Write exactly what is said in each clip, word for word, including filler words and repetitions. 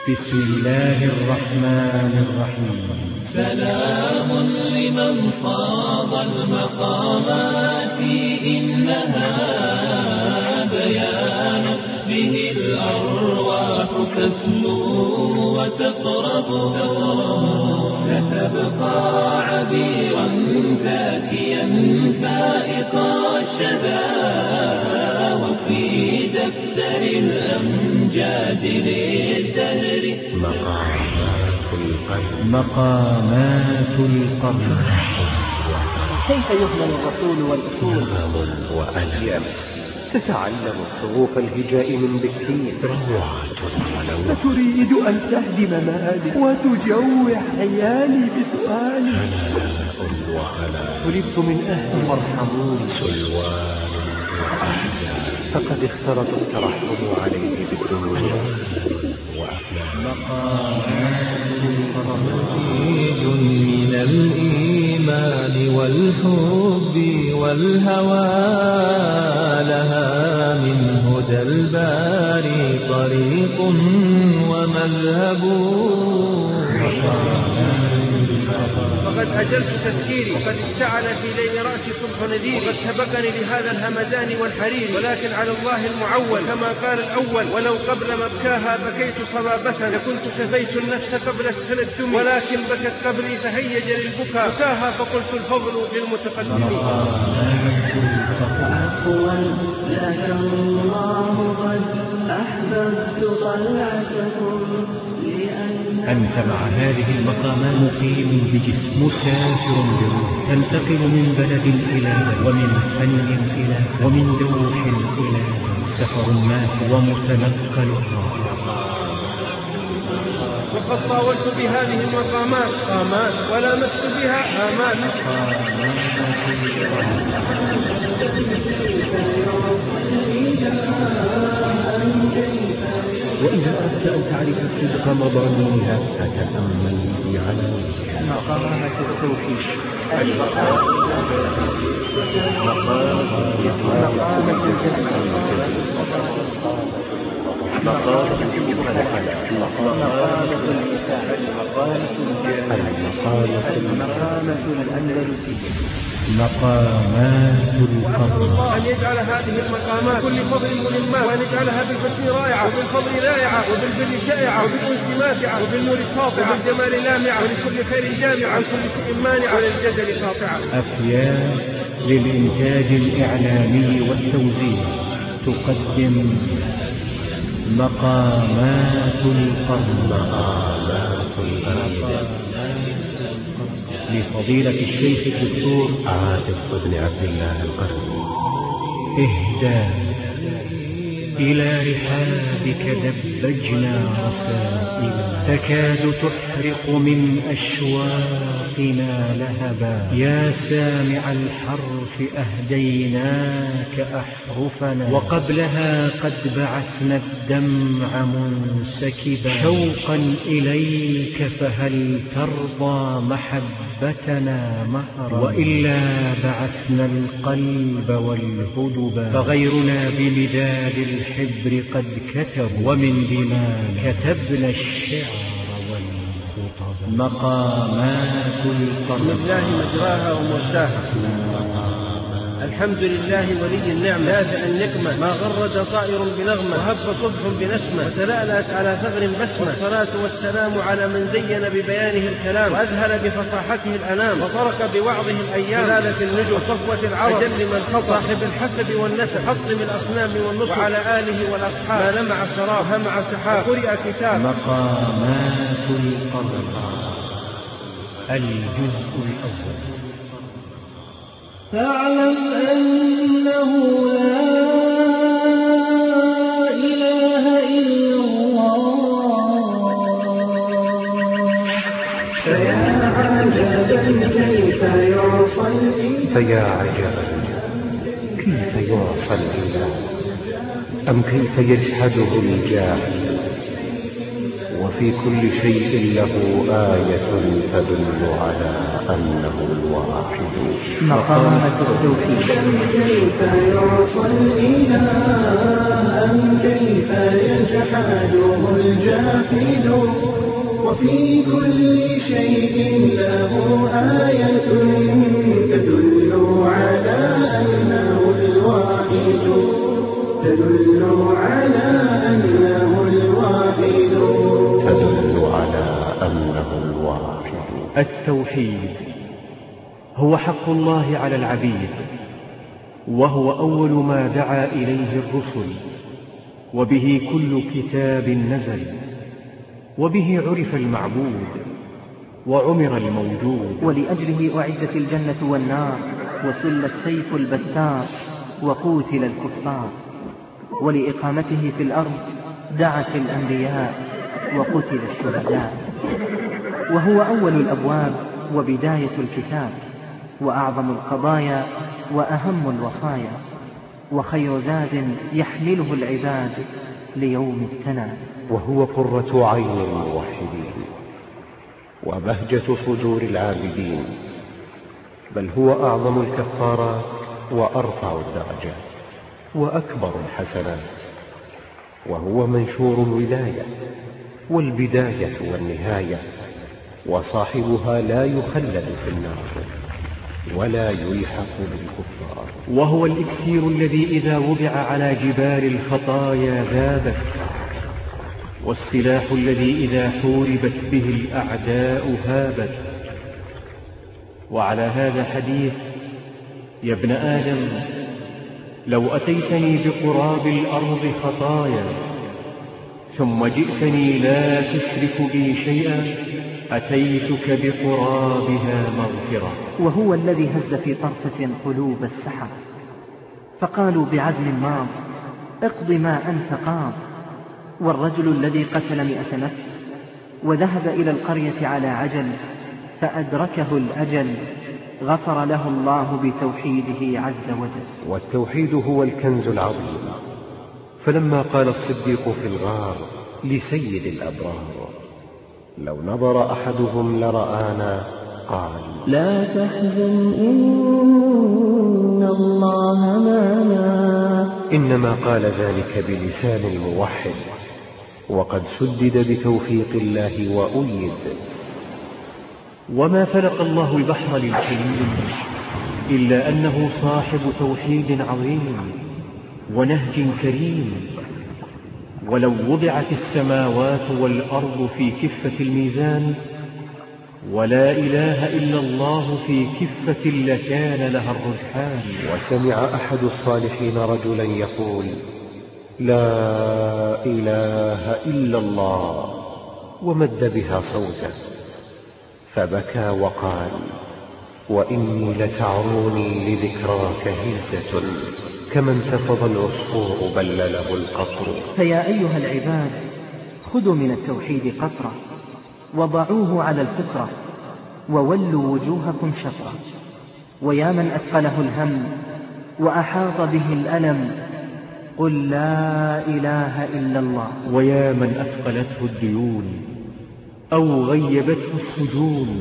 بسم الله الرحمن الرحيم. سلام لمن صاد المقامات إنها بيان به الأرواح تسمو وتقرب ستبقى عبيرا زاكيا فائق الشذا وفي دفتر الأمجاد للدهر مقامات القلب. مقامات القلب. كيف يهمل الرسول والأصول؟ وألم تتعلم حروف الهجاء من بكين. روعة ولو فتريد أن تهدم مآلي وتجوع حيالي بسؤالي. هناء وهلا طلبت من أهلي فارحموني. سلوان وأحزان فقد اخترت الترحم عليه بالدنيا وأفلام. مقامات القلب. من الإيمان والحب والهوى لها من هدى الباري طريق ومذهب. وقد أجلت تفكيري وقد اشتعل في ليل رأسي صبح نذير وقد سبقني لهذا الهمدان والحرير ولكن على الله المعول كما قال الأول ولو قبل مبكاها بكيت صبابة لكنت شفيت النفس قبل السنة الدم ولكن بكت قبلي فهيج للبكاء بكاها فقلت الفضل للمتقدمين. عفوا لك الله قد أحببت طلعتكم أنت مع هذه المقامات مقيم بجسم مسافر بروح تنتقل من بلد إلى بلد ومن فن إلى فن ومن دوح إلى سفر مات ومتنقل وقد طاولت بهذه المقامات قامات ولمست بها آمات. وإذا أردت أن تعرف الصدق مضامينها فتأمل في عناوينها. مقامات التوحيد. مقامة الأندلسية. مقامات القبر. الله أن يجعل هذه المقامات كل فضل ملمات وأن يجعلها بالحسن رائعة وبالفضل لائعة وبالبر شائعة وبالأنس ماتعة وبالنور ساطعة وبالجمال لامعة ولكل خير جامعة عن كل سوء مانعة وللجدل قاطعة. أفياء للإنتاج الإعلامي والتوزيع تقدم مقامات القرن. مقامات القلب لفضيلة الشيخ الدكتور عاطف بن عبد الله القرني. اهدى إلى رحابك دبجنا رسائل تكاد تحرق من أشواقنا لهبا. يا سامع الحرف أهديناك أحرفنا وقبلها قد بعثنا الدمع منسكبا شوقا إليك فهل ترضى محبتنا مهرا وإلا بعثنا القلب والهدبا فغيرنا بمداد الحبر قد كتب ومن دماء كتبنا الشعر والخطب. مقامات القرن. بسم الله مجراها ومرساها. الحمد لله ولي النعمة دافع النقمة ما غرد طائر بنغمة وهب صبح بنسمة وتلألأت على ثغر بسمة والصلاة والسلام على من زين ببيانه الكلام وأذهل بفصاحته الأنام وطرق بوعظه الأيام جلالة النجوم صفوة العرب أجل من خط صاحب الحسب والنسب حطم الأصنام والنصب وعلى آله والأصحاب ما لمع سراب همع سحاب وقرئ كتاب. مقامات القرن. الجزء الأول. فاعلم أنه لا إله إلا الله. فيا عجبا كيف يعصى الإله. فيا عجبا كيف يعصى الإله أم كيف يجحده الجاهل وفي كل شيء له آية تدل على أنه الواحد. مقامات التوحيد. كيف يعصى الإله أم كيف يجحد حاله الجاحد وفي كل شيء له آية تدل على أنه الواحد تدل على أنه الواحد تدل على أنه الواحد. التوحيد هو حق الله على العبيد، وهو أول ما دعا إليه الرسل، وبه كل كتاب نزل، وبه عرف المعبود وعمر الموجود. ولأجله أعدت الجنة والنار، وسل السيف البتار، وقوتل الكفار. ولإقامته في الأرض دعت الأنبياء، وقتل الشهداء. وهو أول الأبواب وبداية الكتاب، وأعظم القضايا وأهم الوصايا، وخير زاد يحمله العباد ليوم التناد. وهو قرة عين الموحدين وبهجة صدور العابدين، بل هو أعظم الكفارات وأرفع الدرجات وأكبر الحسنات، وهو منشور الولاية والبداية والنهاية، وصاحبها لا يخلد في النار ولا يلحق بالكفار. وهو الإكسير الذي إذا وضع على جبال الخطايا ذابت، والسلاح الذي إذا حوربت به الأعداء هابت. وعلى هذا حديث: يا ابن آدم لو أتيتني بقراب الأرض خطايا ثم جئتني لا تشرك بي شيئا أتيتك بقرابها مغفرة. وهو الذي هز في طرفة قلوب السحر، فقالوا بعزم ماض اقض ما أنت قاض. والرجل الذي قتل مئة نفس وذهب إلى القرية على عجل فأدركه الأجل غفر له الله بتوحيده عز وجل. والتوحيد هو الكنز العظيم. فلما قال الصديق في الغار لسيد الأبرار: لو نظر أحدهم لرآنا، قال: لا تحزن إن الله معنا. إنما قال ذلك بلسان الموحد، وقد سدد بتوفيق الله وأيد. وما فلق الله البحر للحليم إلا أنه صاحب توحيد عظيم ونهج كريم. ولو وضعت السماوات والأرض في كفة الميزان ولا إله إلا الله في كفة لكان لها الرجحان. وسمع أحد الصالحين رجلا يقول: لا إله إلا الله، ومد بها صوته، فبكى وقال: وإني لتعروني لذكراك هزة، كما انتفض العصفور بلله القطر. فيا أيها العباد خذوا من التوحيد قطرة وضعوه على الفطرة وولوا وجوهكم شطرة. ويا من أثقله الهم وأحاط به الألم قل لا إله إلا الله. ويا من أثقلته الديون أو غيبته السجون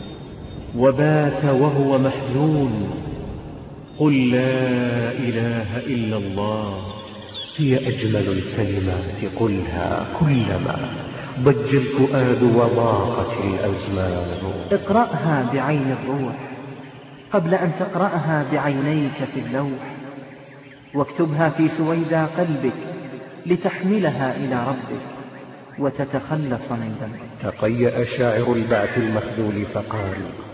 وبات وهو محزون قل لا إله إلا الله. هي أجمل الكلمات قلها كلما ضج الفؤاد وضاقت الأزمان. اقرأها بعين الروح قبل أن تقرأها بعينيك في اللوح، واكتبها في سويدا قلبك لتحملها إلى ربك وتتخلص من ذنبك. تقيأ شاعر البعث المخذول فقال: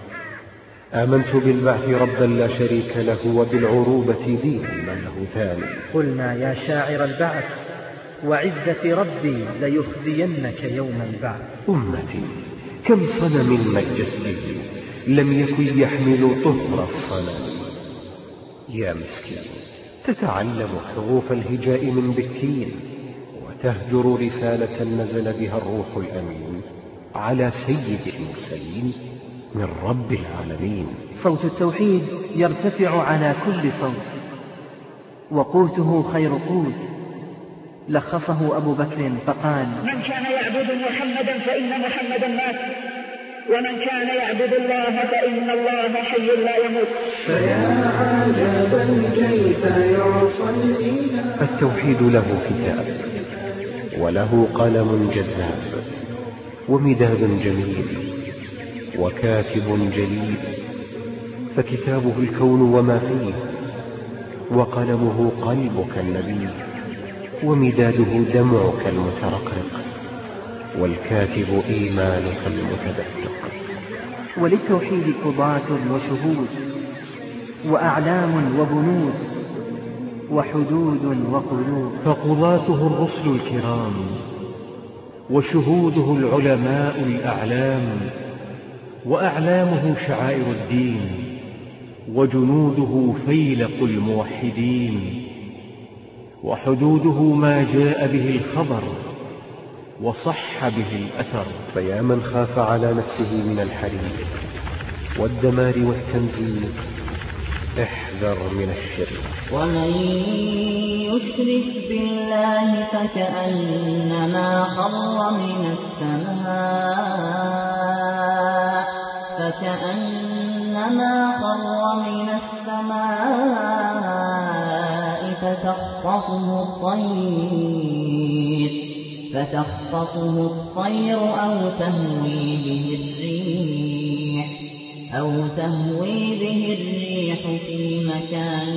آمنت بالبعث ربا لا شريك له، وبالعروبة دين من له ثاني. قلنا يا شاعر البعث وعزة ربي ليخزينك يوم البعث. أمتي كم صنم مجت به لم يكن يحمل طهر الصنم. يا مسكين تتعلم حروف الهجاء من بكين، وتهجر رسالة نزل بها الروح الأمين على سيد المرسلين من رب العالمين. صوت التوحيد يرتفع على كل صوت، وقوته خير قوت. لخصه أبو بكر فقال: من كان يعبد محمدا فإن محمدا مات، ومن كان يعبد الله فإن الله حي لا يموت. فيا عجبا كيف يعصى الإله. التوحيد له كتاب وله قلم جذاب ومداد جميل وكاتب جليل، فكتابه الكون وما فيه، وقلمه قلبك النبي، ومداده دمعك المترقرق، والكاتب إيمانك المتدفق. وللتوحيد قضاة وشهود، وأعلام وبنود، وحدود وقلوب. فقضاته الرسل الكرام، وشهوده العلماء الأعلام، وأعلامه شعائر الدين، وجنوده فيلق الموحدين، وحدوده ما جاء به الخبر وصح به الأثر. فيا من خاف على نفسه من الحريق والدمار والتنزيل، احذر من الشرك. ومن يشرك بالله فكأنما خر من السماء فكأنما خر من السماء فتخطفه الطير فتخطفه الطير أو تهوي به الريح أو تهوي به الريح في مكان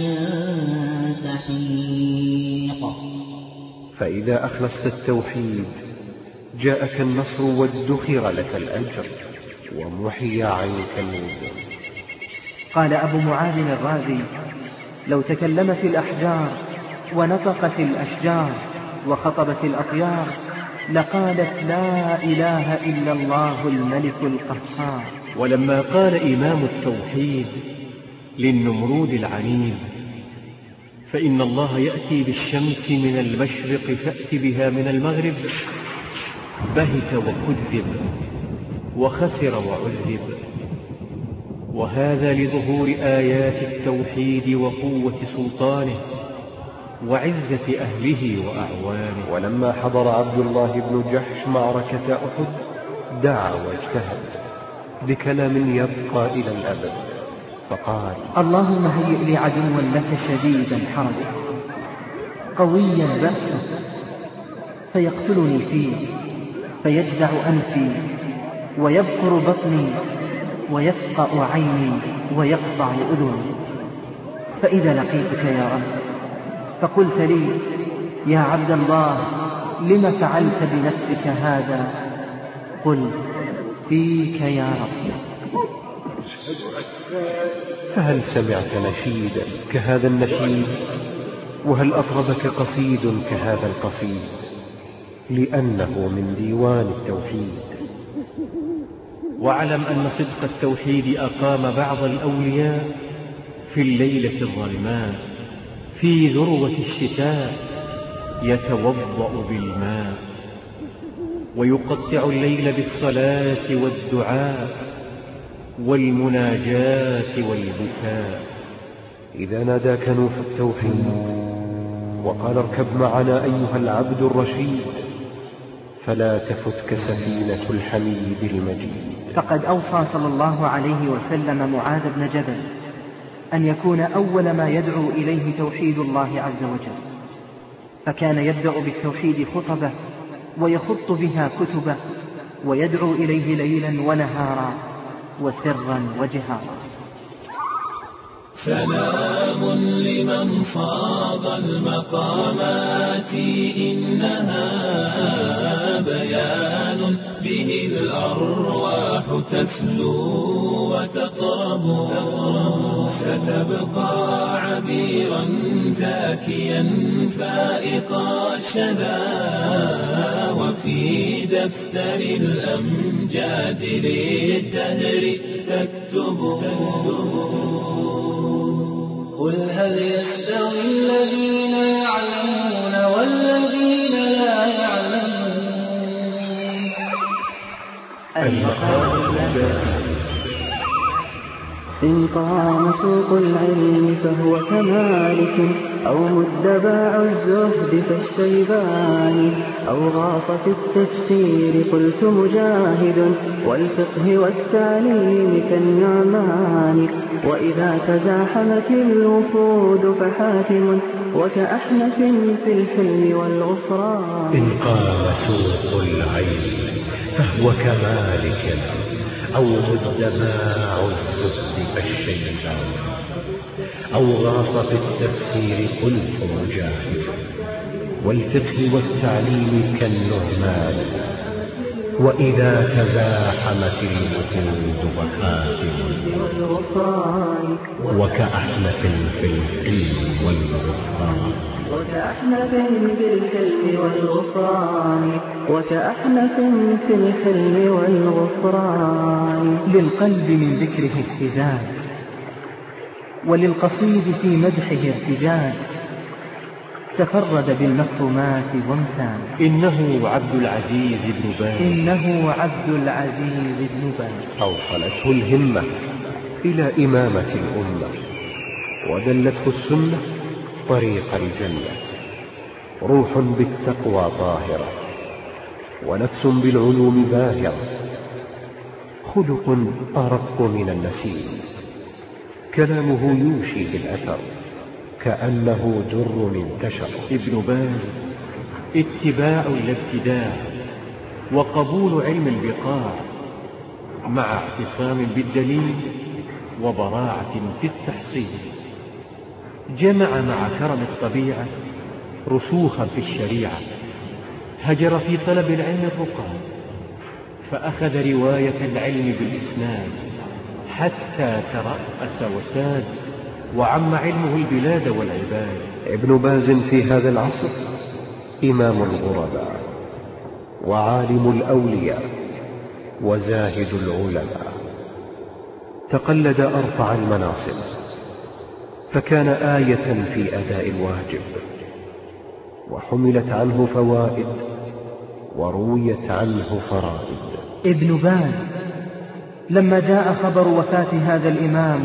سحيق. فإذا أخلصت التوحيد جاءك النصر وادخر لك الأجر ومحي عنك الوزر. قال أبو معاذ الرازي: لو تكلمت الأحجار ونطقت الأشجار وخطبت الأطيار لقالت لا إله إلا الله الملك القهار. ولما قال إمام التوحيد للنمرود العنيد: فإن الله يأتي بالشمس من المشرق فأت بها من المغرب، بهت وكذب وخسر وعذب. وهذا لظهور آيات التوحيد وقوة سلطانه وعزة أهله وأعوانه. ولما حضر عبد الله بن جحش معركة أحد دعا واجتهد بكلام يبقى إلى الأبد، فقال: اللهم هيئ لي عدوا لك شديدا حربه قويا بأسه فيقتلني فيه فيجزع أنفي ويبقر بطني ويفقأ عيني ويقطع أذني. فإذا لقيتك يا رب فقلت لي: يا عبد الله لم فعلت بنفسك هذا؟ قل: فيك يا رب. فهل سمعت نشيدا كهذا النشيد؟ وهل أطربك قصيد كهذا القصيد؟ لأنه من ديوان التوحيد. واعلم أن صدق التوحيد أقام بعض الأولياء في الليلة الظلماء في ذروة الشتاء يتوضأ بالماء، ويقطع الليل بالصلاة والدعاء والمناجاة والبكاء. إذا ناداك نوح التوحيد وقال: اركب معنا أيها العبد الرشيد، فلا تفتك سفينة الحميد المجيد. فقد أوصى صلى الله عليه وسلم معاذ بن جبل أن يكون أول ما يدعو إليه توحيد الله عز وجل، فكان يبدأ بالتوحيد خطبه ويخط بها كتبه ويدعو إليه ليلا ونهارا وسرا وجهارا. سلام لمن صاد المقامات، إنها بيان به الأرواح تسلو وتقرب، ستبقى عبيرا زاكيا فائق الشذا، وفي دفتر الأمجاد للدهر تكتب. قل هل يستوي الذين يعلمون والذين لا يعلمون؟ المقام الثاني. إن قام سوق العلم فهو كمالك، أو مد باع الزهد فالشيباني، أو غاص في التفسير قلت مجاهد، والفقه والتعليم كالنعمان. وإذا تزاحمت الوفود فحاتم، وكأحنف في الحلم والغفران. إن قام سوق العلم فهو كمالك، أو مد باع الزهد فالشيبان، أو غاص في التفسير قلت مجاهد، والفقه والتعليم كالنعمان. وإذا تزاحمت الوفود فحاتم، وكأحنف في الحلم والغفران. وكأحنف في الحلم والغفران. وكأحنف في الحلم والغفران. للقلب من ذكره اهتزاز، وللقصيد في مدحه ارتجاز، تفرد بالمكرمات وامتاز. إنه عبد العزيز بن باز. إنه عبد العزيز بن باز. أوصلته الهمة إلى إمامة الأمة، ودلته السنة طريق الجنة. روح بالتقوى طاهرة، ونفس بالعلوم باهرة، خلق أرق من النسيم، كلامه يوشي بالأثر كأنه در انتشر. ابن باز اتباع الابتداع، وقبول علم البقاع، مع اعتصام بالدليل وبراعة في التحصيل. جمع مع كرم الطبيعة رسوخا في الشريعة، هجر في طلب العلم الرقى، فأخذ رواية العلم بالإسناد حتى ترأس وساد، وعم علمه البلاد والعباد. ابن باز في هذا العصر إمام الغرباء، وعالم الأولياء، وزاهد العلماء. تقلد أرفع المناصب، فكان آية في أداء الواجب، وحملت عنه فوائد، ورويت عنه فرائد. ابن باز لما جاء خبر وفاة هذا الإمام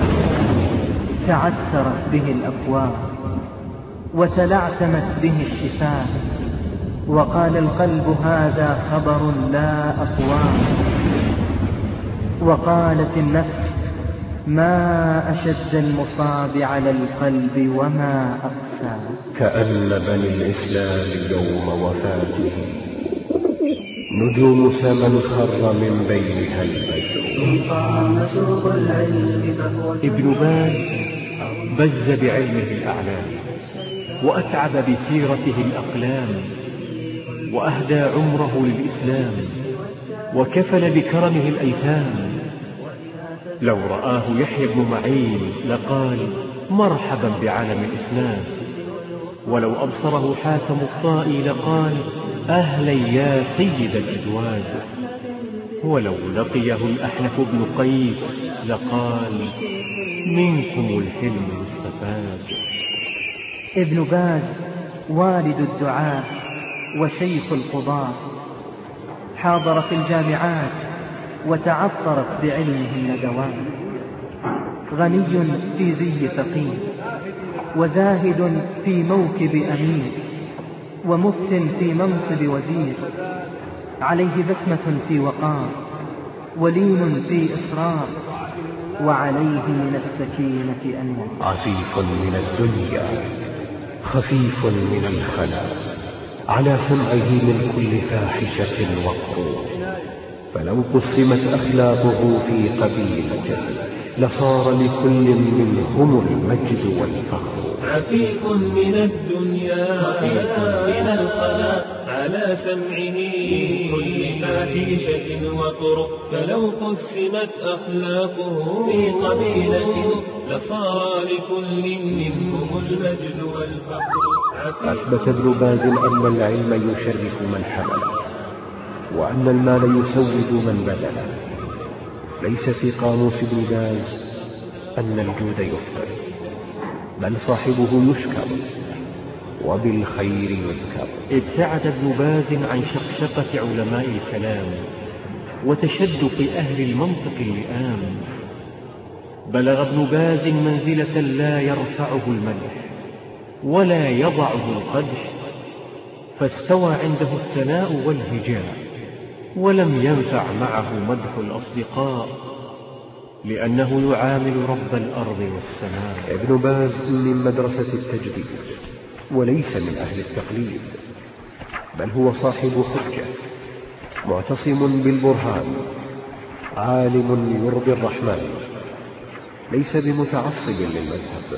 تعثرت به الأفواه، وتلعثمت به الشفاه، وقال القلب هذا خبر لا أقواه. وقالت النفس ما أشد المصاب على القلب وما أقساه. كأن بني الإسلام يوم وفاته نجوم سما خر من بينها البدر. ابن باز بز بعلمه الأعلام، وأتعب بسيرته الأقلام، وأهدى عمره للإسلام، وكفل بكرمه الأيتام. لو رآه يحيى بن معين لقال مرحبا بعالم الإسلام، ولو أبصره حاتم الطائي لقال أهلا يا سيد الأجواد، ولو لقيه الأحنف بن قيس لقال منكم الحلم يستفاد. ابن باز والد الدعاة وشيخ القضاة، حاضر في الجامعات وتعطرت بعلمه الندوات. غني في زي فقيه، وزاهد في موكب أمير، ومفت في منصب وزير. عليه بسمة في وقار، ولين في إصرار، وعليه من السكينة أنوار. عفيف من الدنيا، خفيف من الخلا، على سمعه من كل فاحشة وقروء. فلو قسمت أخلاقه في قبيلة لصار لكل منهم المجد والفخر. عفيف من الدنيا، خفيف من الخلا، على سمعه من كل فاحشة وطرق. فلو قسمت أخلاقه في قبيلة لصار لكل منهم المجد والفخر. أثبت ابن باز أن العلم يشرف من حمله، وأن المال يسود من بذله. ليس في قاموس ابن باز أن الجود يفطر، بل صاحبه يشكر وبالخير يذكر. ابتعد ابن باز عن شقشقة علماء الكلام وتشدق أهل المنطق اللئام، بلغ ابن باز منزلة لا يرفعه المدح ولا يضعه القدح، فاستوى عنده الثناء والهجاء، ولم ينفع معه مدح الأصدقاء، لأنه يعامل رب الأرض والسماء. ابن باز من مدرسة التجديد، وليس من أهل التقليد، بل هو صاحب حجة، معتصم بالبرهان، عالم يرضي الرحمن، ليس بمتعصب للمذهب،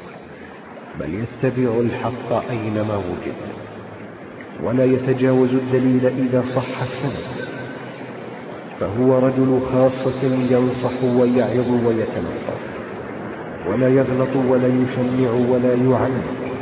بل يتبع الحق أينما وجد، ولا يتجاوز الدليل إذا صح السند، فهو رجل خاصة ينصح ويعظ ويتنقف، ولا يغلط ولا يشنع ولا يعنف،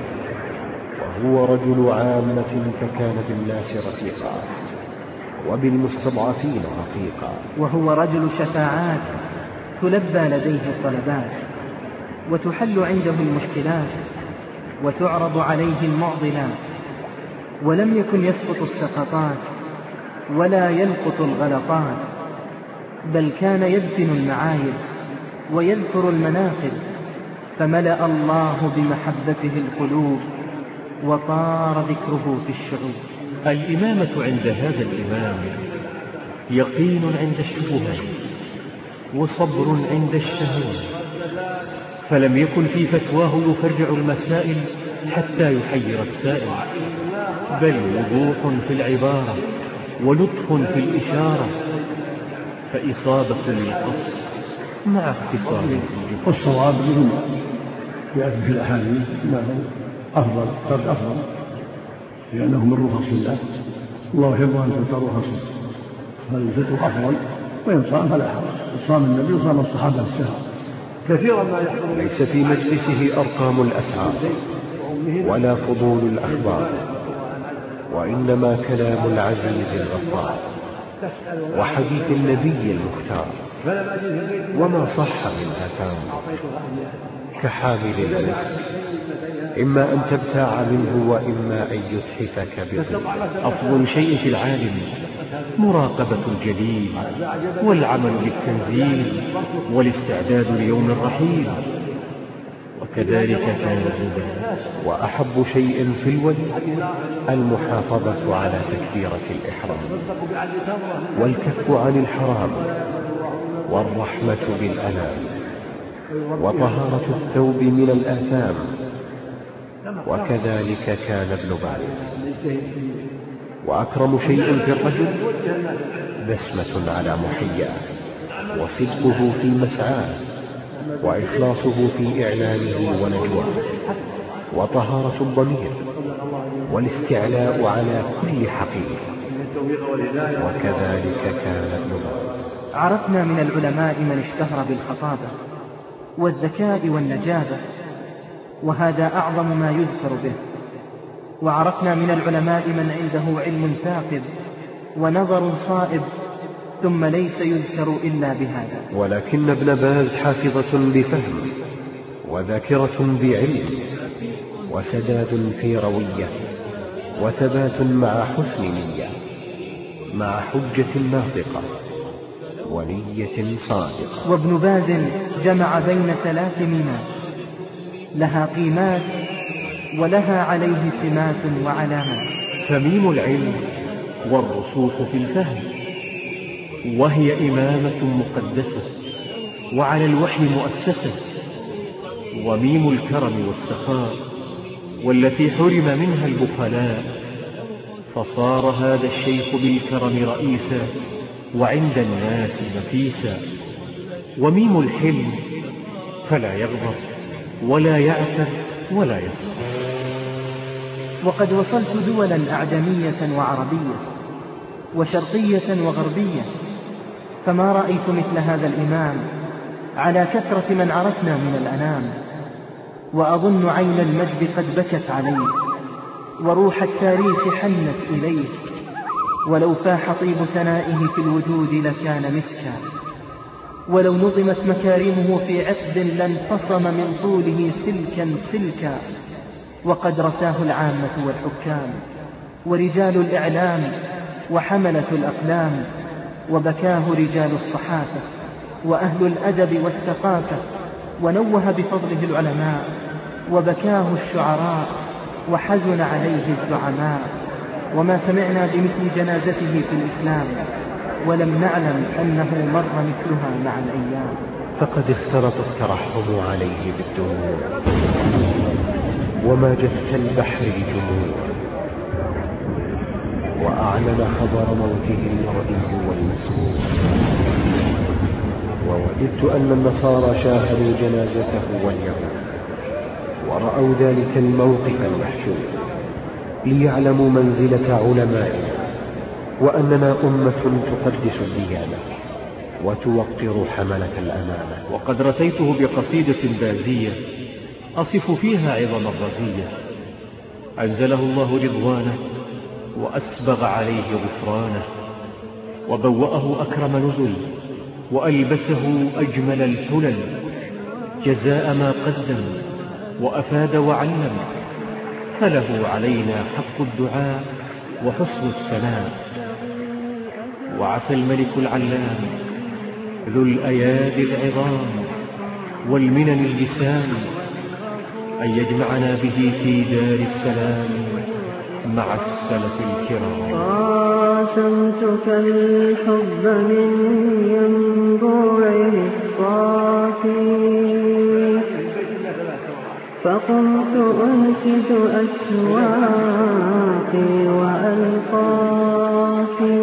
وهو رجل عامة فكان بالناس رفيقا وبالمستضعفين رفيقا. وهو رجل شفاعات تلبى لديه الطلبات، وتحل عنده المشكلات، وتعرض عليه المعضلات، ولم يكن يسقط السقطات ولا يلقط الغلطات، بل كان يدفن المعايب ويذكر المناقب، فملأ الله بمحبته القلوب وطار ذكره في الشعوب. الإمامة عند هذا الإمام يقين عند الشبهات، وصبر عند الشهوات، فلم يكن في فتواه يفرع المسائل حتى يحير السائل، بل وضوح في العبارة ولطف في الإشارة، فإصابة للقصد مع اختصار في الجهد. والصواب منهم يأتي في الأحاديث أنه أفضل ترك أفضل، لأنه من رخص الله، الله يحب أن تؤتى رخصه، فالفطر أفضل، وإن صام فلا حرج، صام النبي وصام الصحابة السهر كثيرا ما يحضر. ليس في مجلسه أرقام الأسعار ولا فضول الأخبار، وإنما كلام العزيز الغفار وحديث النبي المختار، وما صح من آثام كحامل المسك، إما أن تبتاع منه وإما أن يتحفك بظل. أفضل شيء في العالم مراقبة الجليل، والعمل بالتنزيل، والاستعداد ليوم الرحيل، وكذلك كان الهدى. وأحب شيء في الولي المحافظة على تكبيرة الإحرام، والكف عن الحرام، والرحمة بالأنام، وطهارة الثوب من الآثام. وكذلك كان ابن باز. وأكرم شيء في الرجل بسمة على محياه، وصدقه في مسعاه، وإخلاصه في إعلانه ونجواه، وطهارة الضمير، والاستعلاء على كل حقيقة. وكذلك كان ابن باز. عرفنا من العلماء من اشتهر بالخطابة والذكاء والنجابة، وهذا أعظم ما يذكر به. وعرفنا من العلماء من عنده علم ثاقب ونظر صائب، ثم ليس يذكر إلا بهذا. ولكن ابن باز حافظة بفهم، وذاكرة بعلم، وسداد في روية، وثبات مع حسن نية، مع حجة ناطقة ونية صادقة. وابن باز جمع بين ثلاث ميمات لها قيمات ولها عليه سمات وعلامات. فميم العلم والرسوخ في الفهم، وهي إمامة مقدسة وعلى الوحي مؤسسة. وميم الكرم والسخاء، والتي حرم منها البخلاء، فصار هذا الشيخ بالكرم رئيسا وعند الناس نفيسا. وميم الحلم، فلا يغضب ولا يعتب ولا يسخط. وقد وصلت دولا أعجمية وعربية وشرقية وغربية، فما رأيت مثل هذا الإمام على كثرة من عرفنا من الأنام. وأظن عين المجد قد بكت عليه، وروح التاريخ حنت إليه، ولو فاح طيب ثنائه في الوجود لكان مسكا، ولو نظمت مكارمه في عقد لانفصم من طوله سلكا سلكا. وقد رثاه العامة والحكام ورجال الإعلام وحملة الأقلام، وبكاه رجال الصحافة وأهل الأدب والثقافة، ونوه بفضله العلماء، وبكاه الشعراء، وحزن عليه الزعماء. وما سمعنا بمثل جنازته في الإسلام، ولم نعلم أنه مر مثلها مع الأيام. فقد اختلط الترحم عليه بالدموع، وما جف البحر الجموع، وأعلن خبر موته المرئي والمسموع. ووددت أن النصارى شاهدوا جنازته واليهود، ورأوا ذلك الموقف المحشود، ليعلموا منزلة علمائنا، وأننا أمة تقدس الديانة وتوقر حملة الأمانة. وقد رثيته بقصيدة بازية أصف فيها عظم الرزية. أنزله الله رضوانه، وأسبغ عليه غفرانه، وبوأه أكرم نزل، وألبسه أجمل الحلل، جزاء ما قدم وأفاد وعلم. فله علينا حق الدعاء وحسن الثناء. وعسى الملك العلام ذو الأيادي العظام والمنن اللسان أن يجمعنا به في دار السلام مع السلف الكرام. قاسمتك الحب من ينبوعه الصافي، فقمت أنشد أشواقي وألقافي،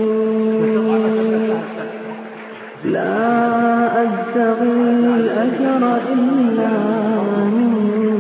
لا أبتغي الأجر إلا من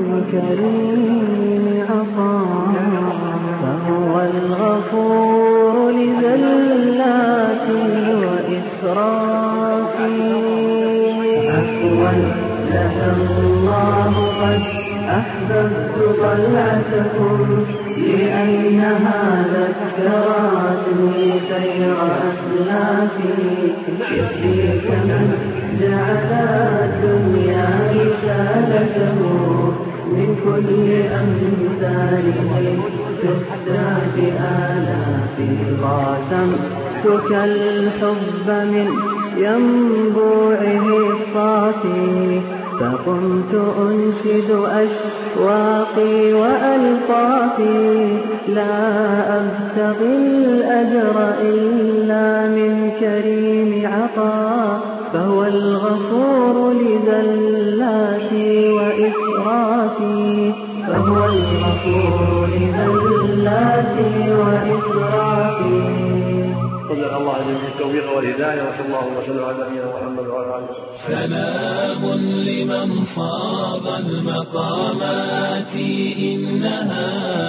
كريم عطاء، فهو الغفور لزلاتي وإسرافي. عفوا لها الله قد أحببت طلعتكم، لأنها ذكرتني سير أسلافي. يكفيك من جعل الدنيا رسالته، من كل أمثاله تحتاج آلافي. قاسمتك الحب من ينبوعه الصافي، فقمت أنشد أشواقي وألطافي، لا أبتغي الأجر إلا من كريم عطاء، فهو الغفور لذلاتي وإسرافي. فهو الغفور لذلاتي وإسرافي. صدق الله عليه التوفيق والهداية، وصلى الله وسلم على نبينا محمد وعلى آله. سلام لمن صاغ المقامات، إنها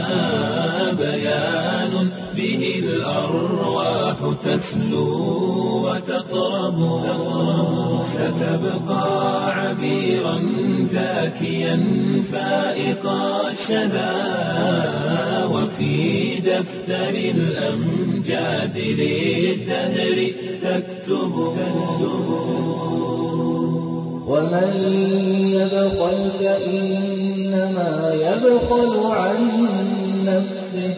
بيان به الأرواح تسلو وتطرب، ستبقى عبيرا زاكيا فائق الشذا، وفي دفتر الأمجاد للدهر تكتب. ومن يبخل فإنما يبخل عن نفسه.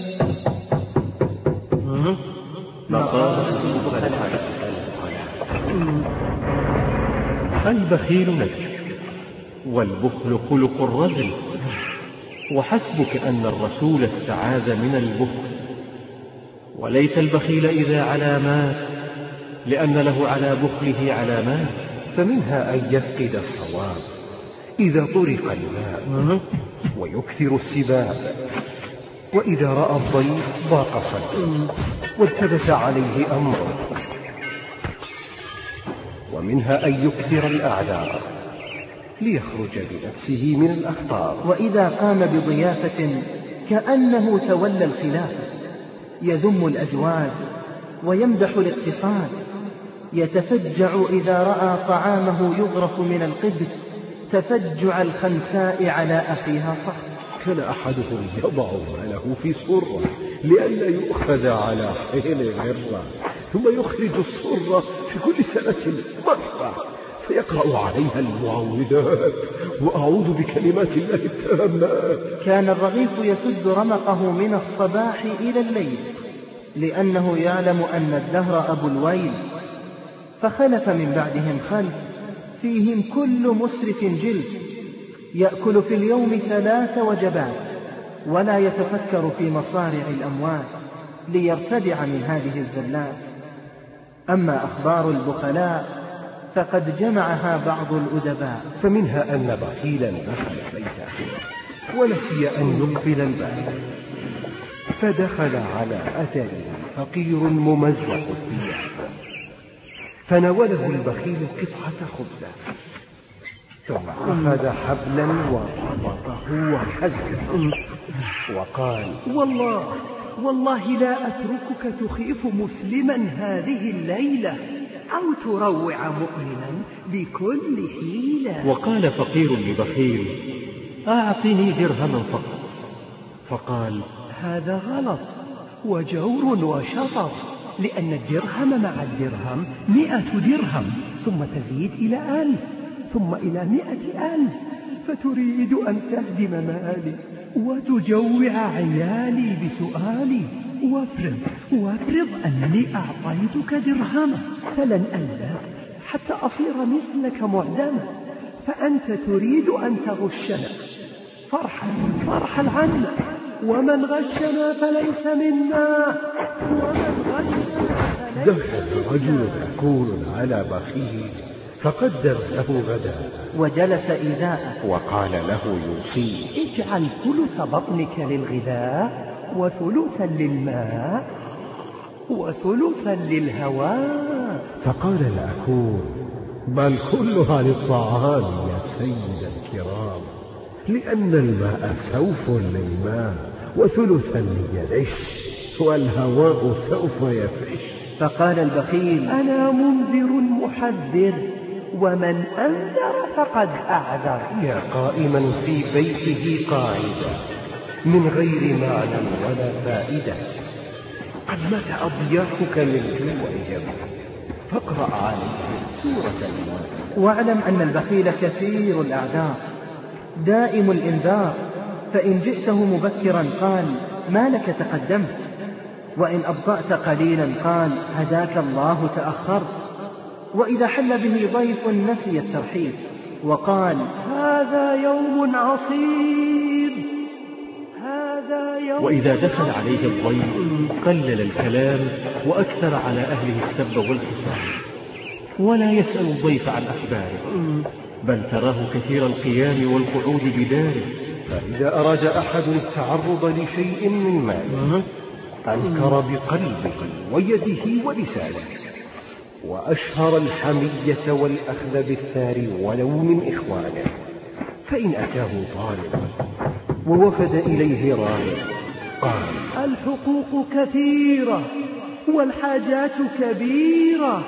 البخيل نجم، والبخل خلق الرجل. وحسبك أن الرسول استعاذ من البخل. وليت البخيل إذا علامات، لأن له على بخله علامات. فمنها أن يفقد الصواب إذا طرق الماء، ويكثر السباب، وإذا رأى الضيف ضاق صدره والتبس عليه أمره. ومنها أن يكثر الأعذار ليخرج بنفسه من الأخطار. وإذا قام بضيافة كأنه تولى الخلافة، يذم الأجواد ويمدح الاقتصاد، يتفجع إذا رأى طعامه يغرف من القدر تفجع الخنساء على أخيها صخر. كان أحدهم يضع ماله في سرة لئلا يؤخذ على حين غرة، ثم يخرج السرة في كل سنة مرة فيقرأ عليها المعوذات وأعوذ بكلمات الله التامات. كان الرغيف يسد رمقه من الصباح إلى الليل، لأنه يعلم أن الدهر أبو الويل. فخلف من بعدهم خلف فيهم كل مسرف جلد، يأكل في اليوم ثلاث وجبات، ولا يتفكر في مصارع الأموال ليرتدع من هذه الزلات. أما أخبار البخلاء فقد جمعها بعض الأدباء، فمنها أن بخيلا دخل بيته ونسي أن يقبل الباب، فدخل على أثره فقير ممزق الثياب، فناوله البخيل قطعة خبزة، ثم أخذ حبلا وربطه وحزمه وقال: والله والله لا أتركك تخيف مسلما هذه الليلة أو تروع مؤمنا بكل حيلة. وقال فقير لبخيل: أعطني درهما فقط. فقال: هذا غلط وجور وشطط، لأن الدرهم مع الدرهم مئة درهم، ثم تزيد إلى ألف، ثم إلى مئة ألف، فتريد أن تهدم مالي وتجوع عيالي بسؤالي. وافرض وافرض أنني أعطيتك درهما، فلن ألزم حتى أصير مثلك معدما، فأنت تريد أن تغشنا. فرحا فرحا عنا، ومن غشنا فليس منا، ومن غشنا فليس. دخل رجل يكون على بخيل فقدم له غدا وجلس إيذاءه، وقال له يوصيه: اجعل ثلث بطنك للغذاء، وثلثا للماء، وثلثا للهواء. فقال الأكول: بل كلها للطعام يا سيد الكرام، لأن الماء سوف للماء، وثلثا للعش، والهواء سوف يفش. فقال البخيل: أنا منذر محذر، ومن أنذر فقد أعذر. يا قائما في بيته قاعدا من غير معنى ولا فائدة، قد مات أضيافك من جوع جبل، فاقرأ عليه سورة المائدة. واعلم أن البخيل كثير الأعذار دائم الإنذار، فإن جئته مبكرا قال: ما لك تقدمت، وإن أبطأت قليلا قال: هداك الله تأخرت، وإذا حل به ضيف نسي الترحيب وقال: هذا يوم عصيب، هذا يوم. وإذا دخل عليه الضيف قلل الكلام وأكثر على أهله السب والخصام، ولا يسأل الضيف عن أخباره، بل تراه كثير القيام والقعود بداره. فإذا أراد أحد التعرض لشيء من ماله أنكر بقلبه ويده ولسانه، وأشهر الحمية والأخذ بالثار ولو من إخوانه. فإن أتاه طالب ووفد إليه راغب قال: الحقوق كثيرة والحاجات كبيرة،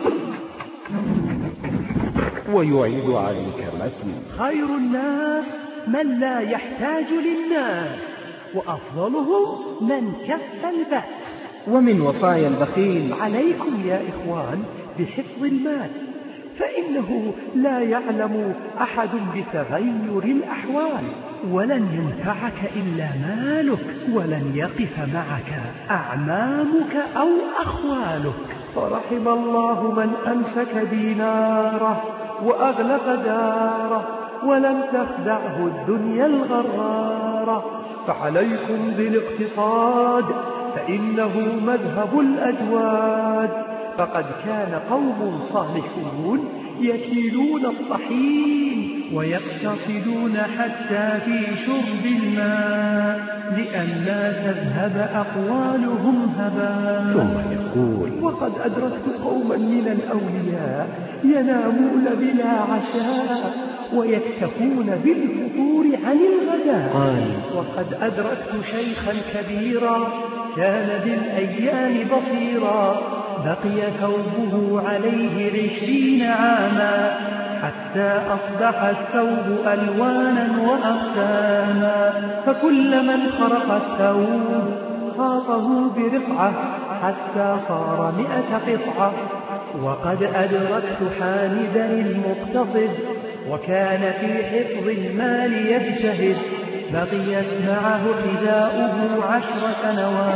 ويعيد عليك مثل: خير الناس من لا يحتاج للناس، وأفضلهم من كف البأس. ومن وصايا البخيل: عليكم يا إخوان بحفظ المال، فإنه لا يعلم أحد بتغير الأحوال، ولن ينفعك إلا مالك، ولن يقف معك أعمامك أو أخوالك. فرحم الله من أمسك ديناره وأغلق داره، ولم تخدعه الدنيا الغرارة. فعليكم بالاقتصاد، فإنه مذهب الأجواد. فقد كان قوم صالحون يكيلون الطحين ويقتصدون حتى في شرب الماء، لئلا تذهب أقوالهم هباء. ثم يقول: وقد أدركت قوما من الأولياء ينامون بلا عشاء، ويكتفون بالفطور عن الغداء. قال: وقد أدركت شيخا كبيرا كان بالأيام بصيرا، بقي ثوبه عليه عشرين عاما، حتى أصبح الثوب ألوانا وأقساما. فكل من خرق الثوب خاطه برقعة، حتى صار مئة قطعة. وقد أدركت حامدا المقتصد، وكان في حفظ المال يجتهد، بقيت معه حذاؤه عشر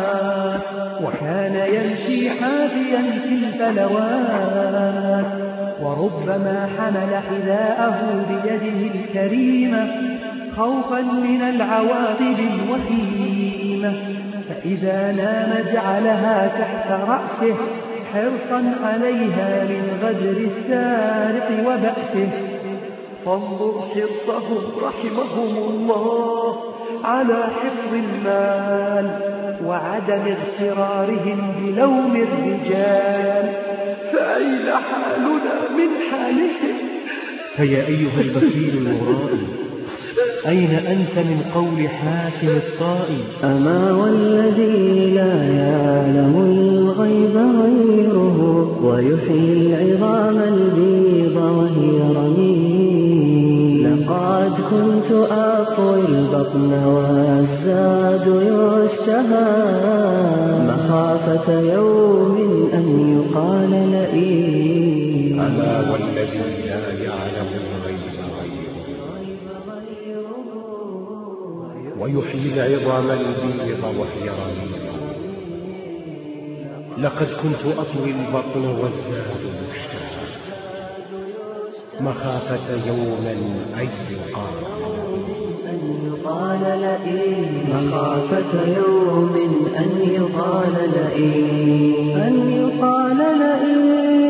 سنوات، وكان يمشي حافيا في الفلوات. وربما حمل حذاءه بيده الكريمة خوفا من العواقب الوخيمة، فإذا نام جعلها تحت رأسه حرصا عليها من غزر السارق وبأسه. فانظر حرصهم رحمهم الله على حفظ المال وعدم اغترارهم بلوم الرجال، فأين حالنا من حالهم؟ فيا أيها البخيل المرائي، أين أنت من قول حاكم الطائي؟ أما والذي لا يعلم الغيب غيره ويحيي العظام البيض وهي رميم، لقد كنت أطوي البطن والزاد يشتهى مخافة يوم أن يقال لئيم. أما والذي لا يعلم الغيب ويحيي العظام البيض وهي رميم، لقد كنت أطوي البطن والزاد مشتهى مخافة يوما أن يقال لئيم، مخافة يوم أن يقال لئيم، أن يقال لئيم،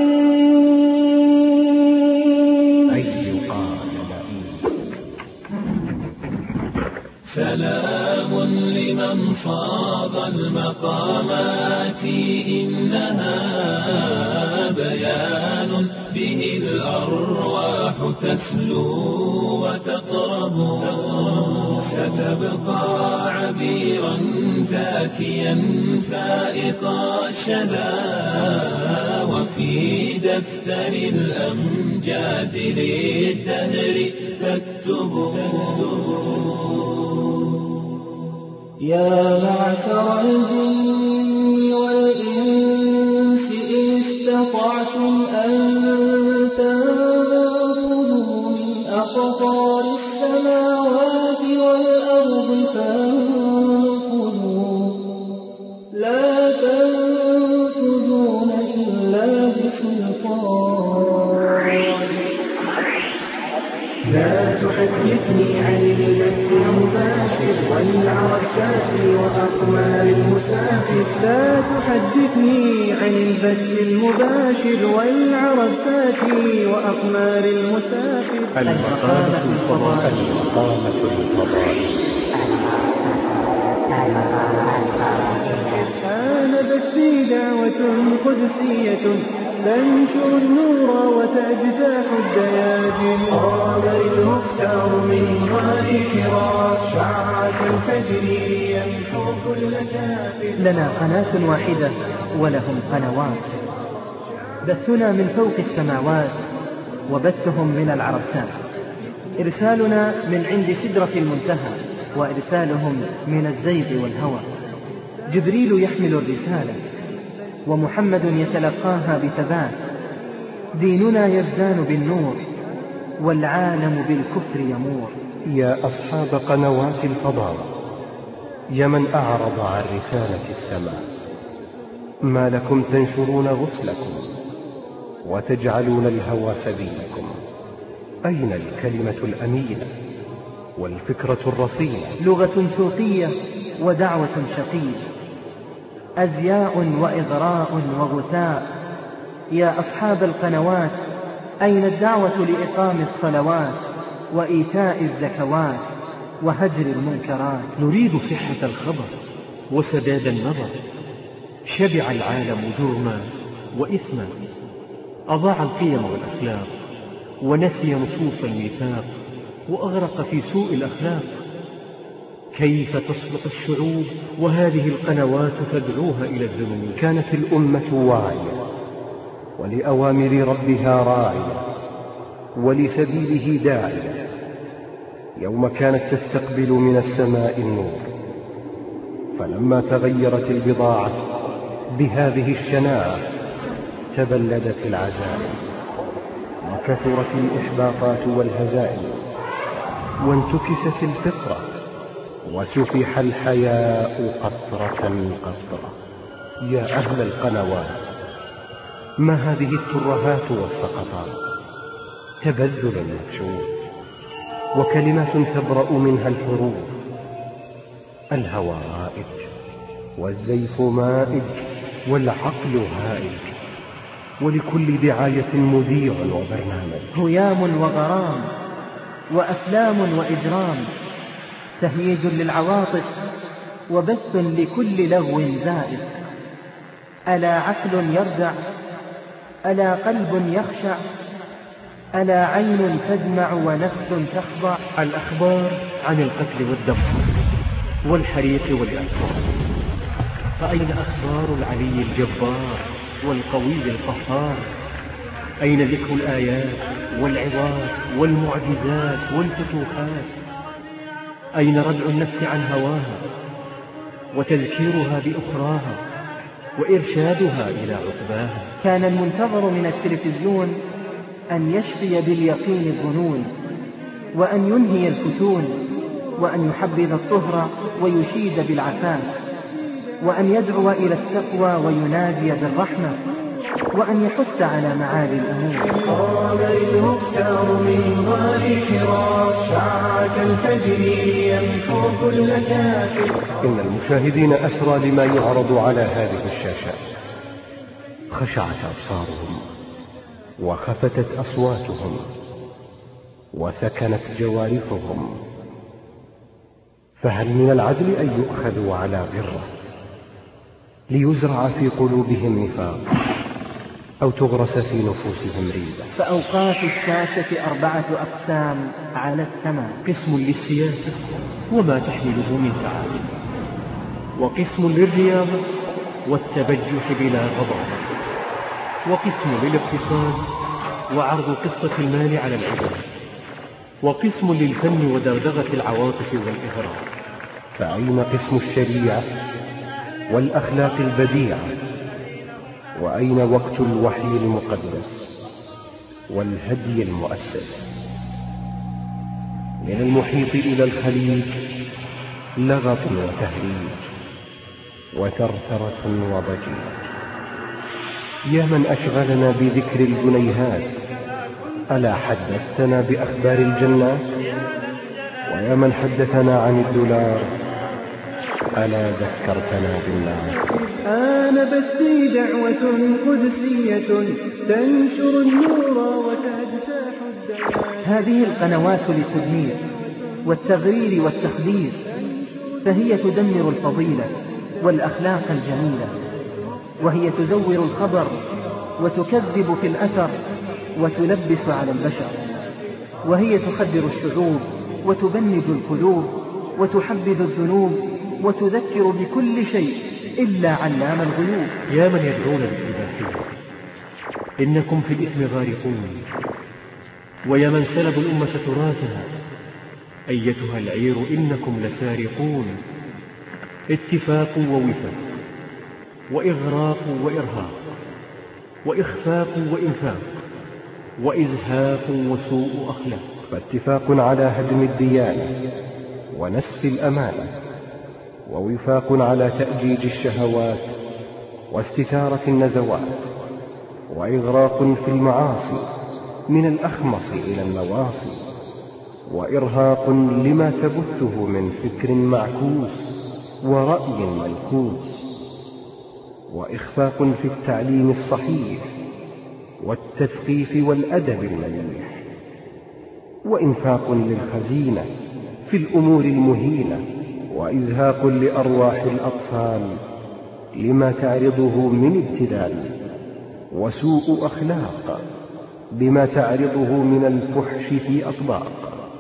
أن يقال لئيم. سلام لمن صاغ المقامات، إنها بيان به الأرواح تسلو وتطرب، ستبقى عبيرا زاكيا فائق الشذا، وفي دفتر الأمجاد للدهر تكتب. يا معشر الجن والإنس إن استطعتم أن تنفذوا من أقطار السماوات والأرض فانفذوا، لا تنفذون إلا بسلطان. لا تحدثني عن البث المباشر والعرشات وأقمار المسافر، لا تحدثني عن البث المباشر والعرشات وأقمار المسافر. المقامة الفضائية. المقامة الفضائية. آنبت في دعوة قدسية تنشر النور وتجتاح الدياجن، قام المختار من ذكرى شعاع الفجر يمحو كل كافر. لنا قناة واحدة ولهم قنوات، بثنا من فوق السماوات وبثهم من العرصات، إرسالنا من عند سدرة المنتهى وإرسالهم من الزيغ والهوى. جبريل يحمل الرسالة ومحمد يتلقاها بثبات، ديننا يزدان بالنور والعالم بالكفر يمور. يا أصحاب قنوات الفضاء، يا من أعرض عن رسالة السماء، ما لكم تنشرون غسلكم وتجعلون الهوى سبيلكم؟ أين الكلمة الأمينة والفكرة الرصينة؟ لغة سوقية ودعوة شقية، أزياء وإغراء وغثاء. يا أصحاب القنوات، أين الدعوة لإقام الصلوات وإيتاء الزكوات وهجر المنكرات؟ نريد صحة الخبر وسداد النظر، شبع العالم جرما وإثما، أضاع القيم والأخلاق ونسي نصوص الميثاق وأغرق في سوء الأخلاق. كيف تصلح الشعوب وهذه القنوات تدعوها إلى الذنوب؟ كانت الأمة واعية ولأوامر ربها راعية ولسبيله داعية، يوم كانت تستقبل من السماء النور، فلما تغيرت البضاعة بهذه الشناعة تبلدت العزائم وكثرت الإحباطات والهزائم وانتكست الفطرة وسفح الحياء قطرة قطرة. يا أهل القنوات، ما هذه الترهات والسقطات؟ تبذل مكشوف وكلمات تبرأ منها الحروف. الهوى رائج والزيف مائج والعقل هائج، ولكل دعاية مذيع وبرنامج. هيام وغرام وأفلام وإجرام، تهييج للعواطف وبث لكل لغو زائد. ألا عقل يردع، ألا قلب يخشع، ألا عين تدمع ونفس تخضع. الأخبار عن القتل والدم والحريق والإعصار، فأين أخبار العلي الجبار والقوي القهار؟ أين ذكر الآيات والعظات والمعجزات والفتوحات؟ أين ردع النفس عن هواها وتذكيرها بأخراها وإرشادها إلى عقباها؟ كان المنتظر من التلفزيون أن يشفي باليقين الظنون، وأن ينهي الفتون، وأن يحبذ الطهر ويشيد بالعفاف، وأن يدعو إلى التقوى وينادي بالرحمة، وأن يحث على معالي الأمور. قال المختار من غار كرام شعك الفجر يمحو كل كافر. إن المشاهدين أسرى لما يعرض على هذه الشاشات، خشعت أبصارهم وخفتت أصواتهم وسكنت جوارحهم. فهل من العدل أن يؤخذوا على غرة ليزرع في قلوبهم نفاق، أو تغرس في نفوسهم ريبة؟ فأوقات الشاشة أربعة أقسام على التمام: قسم للسياسة وما تحمله من تعاليم، وقسم للرياضة والتبجح بلا غضب، وقسم للاقتصاد وعرض قصة المال على العباد، وقسم للفن ودغدغة العواطف والإغراء. فأين قسم الشريعة والأخلاق البديعة؟ وأين وقت الوحي المقدس والهدي المؤسس؟ من المحيط إلى الخليج لغط وتهريج وثرثرة وضجيج. يا من أشغلنا بذكر الجنيهات، ألا حدثتنا بأخبار الجنات؟ ويا من حدثنا عن الدولار، ألا ذكرتنا بالنار؟ آنبت لي دعوة قدسية تنشر النور وتجتاح الديان. هذه القنوات للتدمير والتغرير والتخدير، فهي تدمر الفضيلة والأخلاق الجميلة، وهي تزور الخبر وتكذب في الأثر وتلبس على البشر، وهي تخدر الشعوب وتبند القلوب وتحبذ الذنوب وتذكر بكل شيء إلا علام الغيوب. يا من يدعون بالإباحية، إنكم في الإثم غارقون. ويا من سلبوا الأمة تراثها، أيتها العير إنكم لسارقون. اتفاق ووفاق وإغراق وإرهاق وإخفاق وإنفاق وإزهاق وسوء أخلاق. فاتفاق على هدم الديانة ونسف الأمانة، ووفاق على تأجيج الشهوات واستثارة النزوات، وإغراق في المعاصي من الأخمص إلى النواصي، وإرهاق لما تبثه من فكر معكوس ورأي منكوس، وإخفاق في التعليم الصحيح والتثقيف والأدب المليح، وإنفاق للخزينة في الأمور المهينة، وإزهاق لأرواح الأطفال لما تعرضه من ابتذال وسوء أخلاق بما تعرضه من الفحش في أطباق،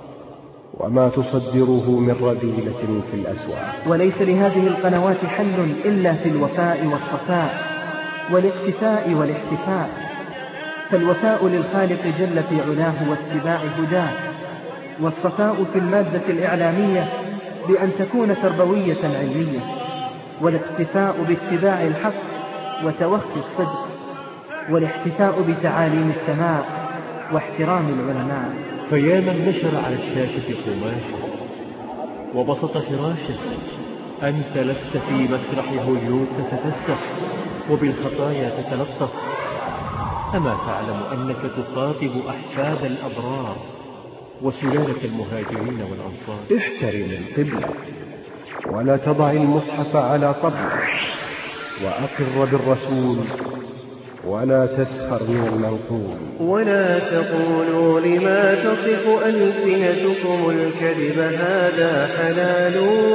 وما تصدره من رذيلة في الأسواق. وليس لهذه القنوات حل إلا في الوفاء والصفاء والاقتفاء والاحتفاء. فالوفاء للخالق جل في علاه واتباع هداه، والصفاء في المادة الإعلامية بأن تكون تربوية علمية، والاقتفاء باتباع الحق وتوخي الصدق، والاحتفاء بتعاليم السماء واحترام العلماء. فيا من نشر على الشاشة قماشا وبسط فراشا، أنت لست في مسرح هوليود تتفسح وبالخطايا تتلطف، أما تعلم أنك تخاطب أحفاد الأبرار وسلالة المهاجرين والأنصار؟ احترم القبلة ولا تضع المصحف على طبلة، وأقر بالرسول ولا تسخر من المنقول. ولا تقولوا لما تصف ألسنتكم الكذب هذا حلال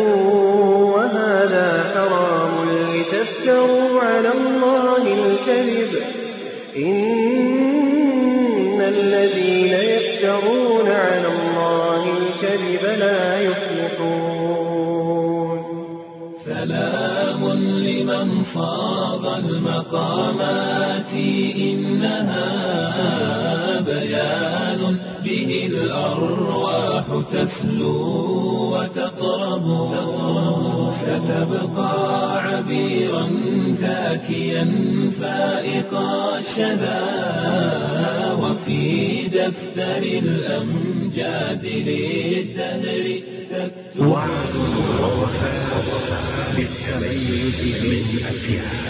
وهذا حرام لتفتروا على الله الكذب، إن الذين يفترون على الله الكذب لا يفلحون. سلام لمن صاغ المقامات، إنها بيان به الأرواح تسلو وتطرب، ستبقى عبيرا زاكيا فائق الشذا، وفي دفتر الأمجاد للدهر تكتب وعد ووفاء بالتميز من أفيها.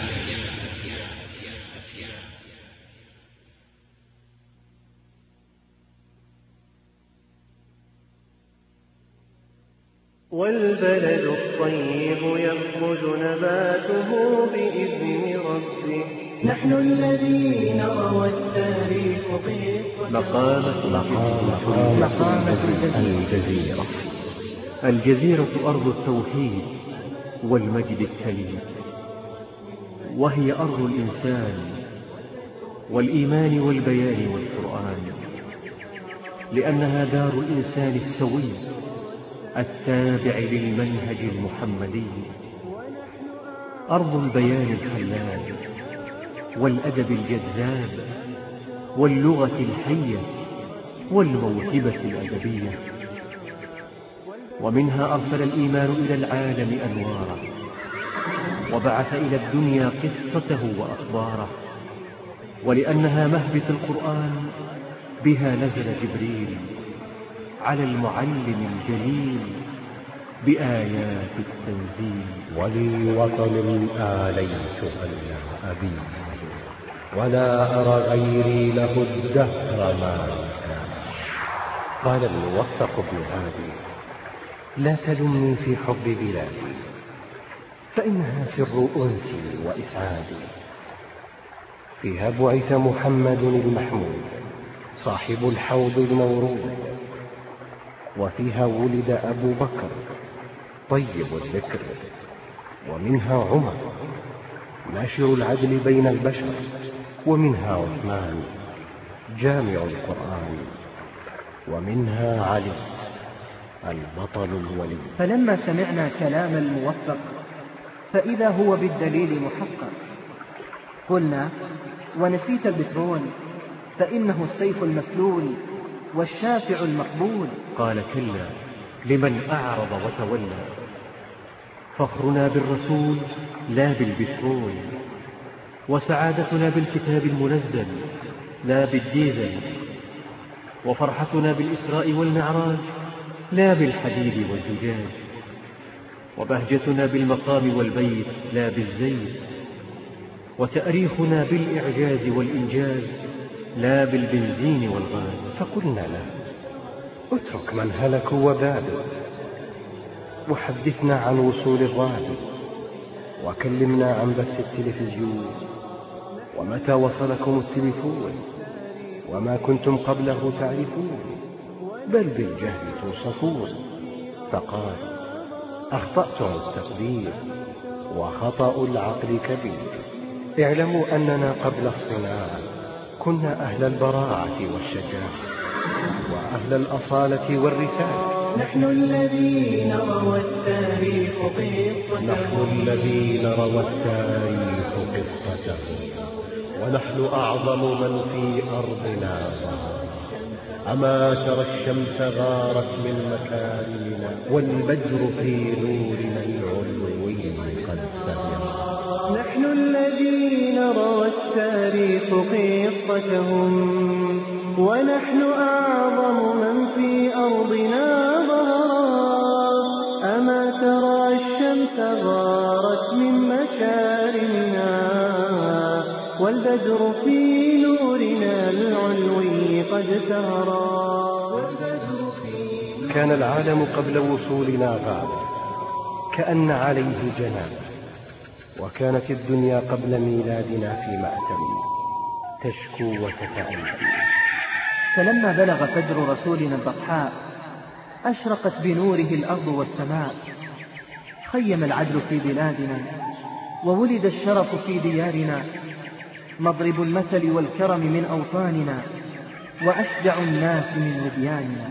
والبلد الطيب يخرج نباته بإذن ربه. نحن الذين روى التاريخ قصة مقامة الجزيرة. الجزيرة أرض التوحيد والمجد الكليم، وهي أرض الإنسان والإيمان والبيان والقرآن، لأنها دار الإنسان السوي التابع للمنهج المحمدي، أرض البيان الخلاب والأدب الجذاب واللغة الحية والموهبة الأدبية. ومنها أرسل الإيمان إلى العالم أنواره، وبعث إلى الدنيا قصته وأخباره. ولأنها مهبط القرآن، بها نزل جبريل على المعلم الجليل بآيات التنزيل. ولوطن آليت ألا أبي، ولا أرى غيري له الدهر مالكا. قال الموفق بن هادي: لا تلمني في حب بلادي، فإنها سر أنسي وإسعادي. فيها بعث محمد المحمود صاحب الحوض المورود، وفيها ولد أبو بكر طيب الذكر، ومنها عمر ناشر العدل بين البشر، ومنها عثمان جامع القرآن، ومنها علي البطل الولي. فلما سمعنا كلام الموفق فإذا هو بالدليل محقق، قلنا: ونسيت البترول فإنه السيف المسلول والشافع المقبول. قال: كلا، لمن أعرض وتولى. فخرنا بالرسول لا بالبترول، وسعادتنا بالكتاب المنزل لا بالديزل، وفرحتنا بالإسراء والمعراج لا بالحديد والزجاج، وبهجتنا بالمقام والبيت لا بالزيت، وتأريخنا بالإعجاز والإنجاز لا بالبنزين والغاز. فقلنا له: اترك من هلكوا وبادوا، وحدثنا عن وصول الراديو، وكلمنا عن بث التلفزيون، ومتى وصلكم التليفون، وما كنتم قبله تعرفون، بل بالجهل توصفون. فقال: أخطأتم التقدير، وخطأ العقل كبير. اعلموا أننا قبل الصناعة كنا أهل البراعة والشجاعة، وأهل الأصالة والرسالة. نحن الذين روى التاريخ قصته نحن الذين روى التاريخ قصته، ونحن أعظم من في أرضنا ظهر. أما ترى الشمس غارت من مكارمنا، والبدر في نورنا العلوي قد سهر. نحن الذين روى التاريخ قصتهم، ونحن أعظم من في أرضنا ظهرا. أما ترى الشمس غارت من مكارمنا، والبدر في نورنا العلوي قد سهرا. كان العالم قبل وصولنا غابة كأن عليه جنابة، وكانت الدنيا قبل ميلادنا في مأتم تشكو وتتألم. فلما بلغ فجر رسولنا البطحاء أشرقت بنوره الأرض والسماء، خيم العدل في بلادنا وولد الشرف في ديارنا، مضرب المثل والكرم من أوطاننا، وأشجع الناس من ودياننا.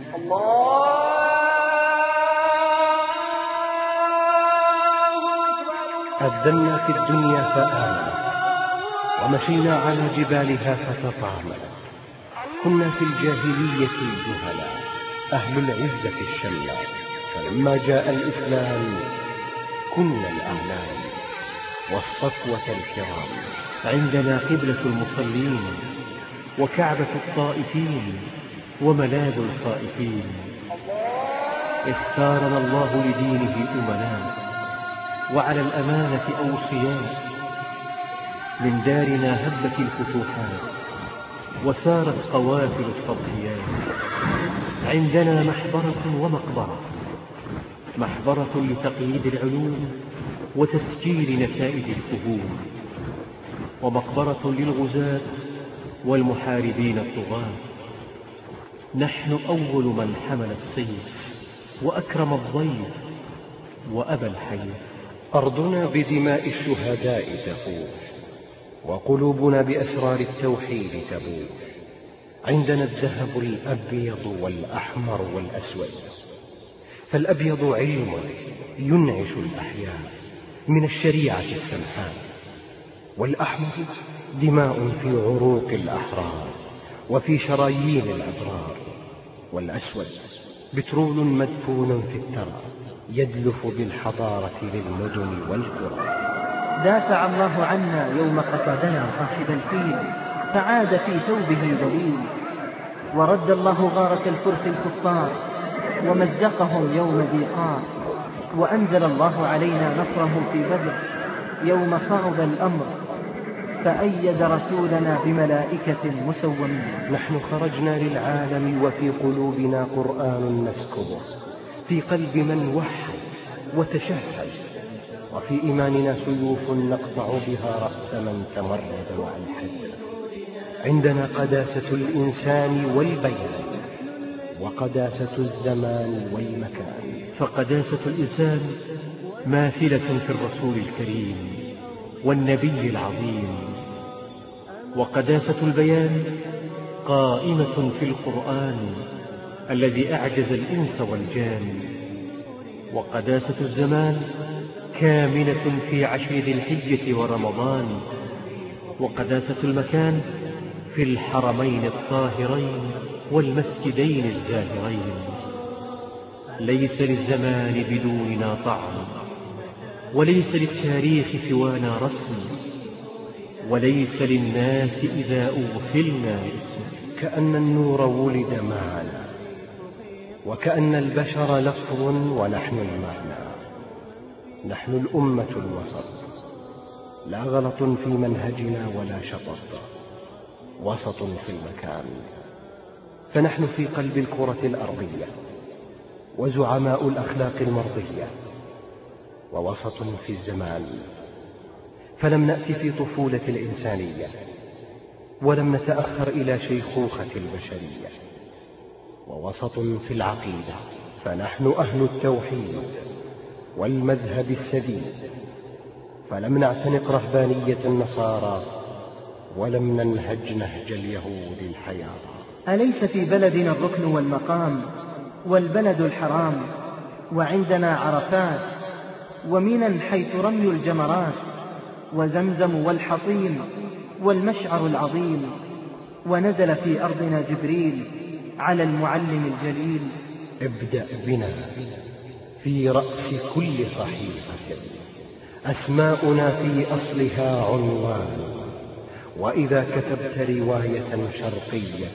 أذنا في الدنيا فآمنت، ومشينا على جبالها فتطاملت. كنا في الجاهلية الجهلاء أهل العزة الشمال، فلما جاء الإسلام كنا الأعلام والصفوة الكرام. عندنا قبلة المصلين وكعبة الطائفين وملاذ الخائفين. اختارنا الله لدينه أمناء، وعلى الأمانة أوصياء. من دارنا هبت الفتوحات وسارت قوافل التضحيات. عندنا محبرة ومقبرة، محبرة لتقييد العلوم وتسجيل نتائج الفهوم، ومقبرة للغزاة والمحاربين الطغاة. نحن أول من حمل السيف وأكرم الضيف وأبى الحيف. أرضنا بدماء الشهداء تفوح، وقلوبنا بأسرار التوحيد تبوح. عندنا الذهب الأبيض والأحمر والأسود، فالأبيض علم ينعش الأحياء من الشريعة السمحاء، والأحمر دماء في عروق الأحرار وفي شرايين الأبرار، والأسود بترول مدفون في الثرى يدلف بالحضارة للمدن والقرى. دافع الله عنا يوم قصدنا صاحب الفيل، فعاد في ثوبه ذليل. ورد الله غارة الفرس الكفار ومزقهم يوم ذيقار. وأنزل الله علينا نصره في بدر يوم صعب الأمر، فأيد رسولنا بملائكة مسومين. نحن خرجنا للعالم وفي قلوبنا قرآن نسكبه، في قلب من وحد وتشهد، وفي إيماننا سيوف نقطع بها رأس من تمرد وألحد. عندنا قداسة الإنسان والبيان، وقداسة الزمان والمكان. فقداسة الإنسان ماثلة في الرسول الكريم والنبي العظيم، وقداسة البيان قائمة في القرآن الذي أعجز الإنس والجان، وقداسة الزمان كامنة في عشر ذي الحجة ورمضان، وقداسة المكان في الحرمين الطاهرين والمسجدين الزاهرين. ليس للزمان بدوننا طعم، وليس للتاريخ سوانا رسم، وليس للناس إذا أغفلنا اسم. كأن النور ولد معنا، وكأن البشر لفظ ونحن المعنى. نحن الأمة الوسط، لا غلط في منهجنا ولا شطط، وسط في المكان. فنحن في قلب الكرة الأرضية، وزعماء الأخلاق المرضية، ووسط في الزمان. فلم نأتي في طفولة الإنسانية، ولم نتأخر إلى شيخوخة البشرية، ووسط في العقيدة. فنحن أهل التوحيد والمذهب السديد، فلم نعتنق رهبانية النصارى، ولم ننهج نهج اليهود الحيارى. أليس في بلدنا الركن والمقام والبلد الحرام، وعندنا عرفات ومنى حيث رمي الجمرات، وزمزم والحطيم والمشعر العظيم. ونزل في أرضنا جبريل على المعلم الجليل. ابدأ بنا في رأس كل صحيفة، أسماؤنا في أصلها عنوان. وإذا كتبت رواية شرقية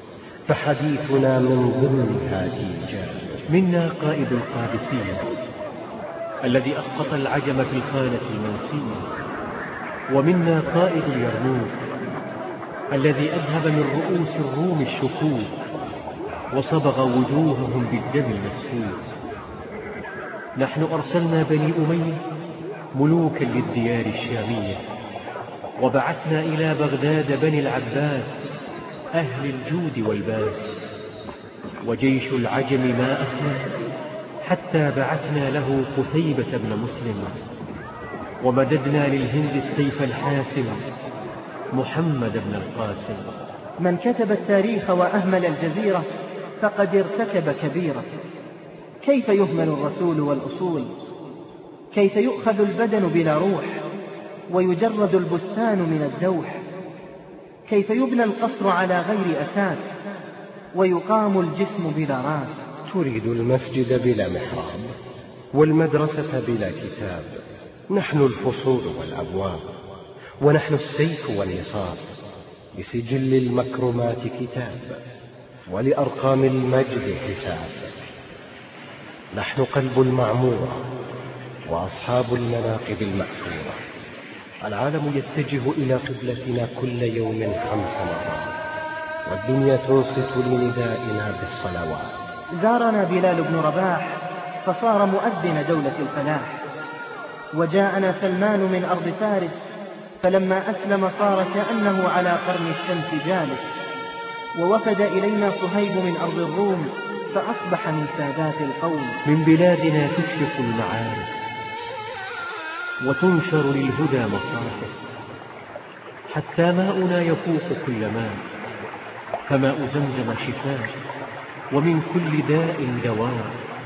فحديثنا من ضمنها إيجاز. منا قائد القادسية الذي أسقط العجم في الخانة المنسية، ومنا قائد اليرموك الذي أذهب من رؤوس الروم الشكوك وصبغ وجوههم بالدم المسفوك. نحن أرسلنا بني أمية ملوكا للديار الشامية، وبعثنا إلى بغداد بني العباس أهل الجود والباس. وجيش العجم ما أسلم حتى بعثنا له قتيبة بن مسلم، ومددنا للهند السيف الحاسم محمد بن القاسم. من كتب التاريخ وأهمل الجزيرة فقد ارتكب كبيرة. كيف يهمل الرسول والأصول؟ كيف يؤخذ البدن بلا روح ويجرد البستان من الدوح؟ كيف يبنى القصر على غير أساس ويقام الجسم بلا راس؟ تريد المسجد بلا محراب والمدرسة بلا كتاب. نحن الفصول والأبواب، ونحن السيف والنصاب. لسجل المكرمات كتاب، ولأرقام المجد حساب. نحن قلب المعمورة وأصحاب المناقب المأثورة. العالم يتجه إلى قبلتنا كل يوم خمس مرات، والدنيا تنصت لندائنا بالصلوات. زارنا بلال بن رباح فصار مؤذن دولة الفلاح، وجاءنا سلمان من أرض فارس فلما أسلم صار كأنه على قرن الشمس جالس. ووفد إلينا صهيب من أرض الروم فأصبح من سادات القوم. من بلادنا تشرق المعارف وتنشر للهدى مصاحف، حتى ماؤنا يفوق كل ماء، فماء زمزم شفاء ومن كل داء دواء.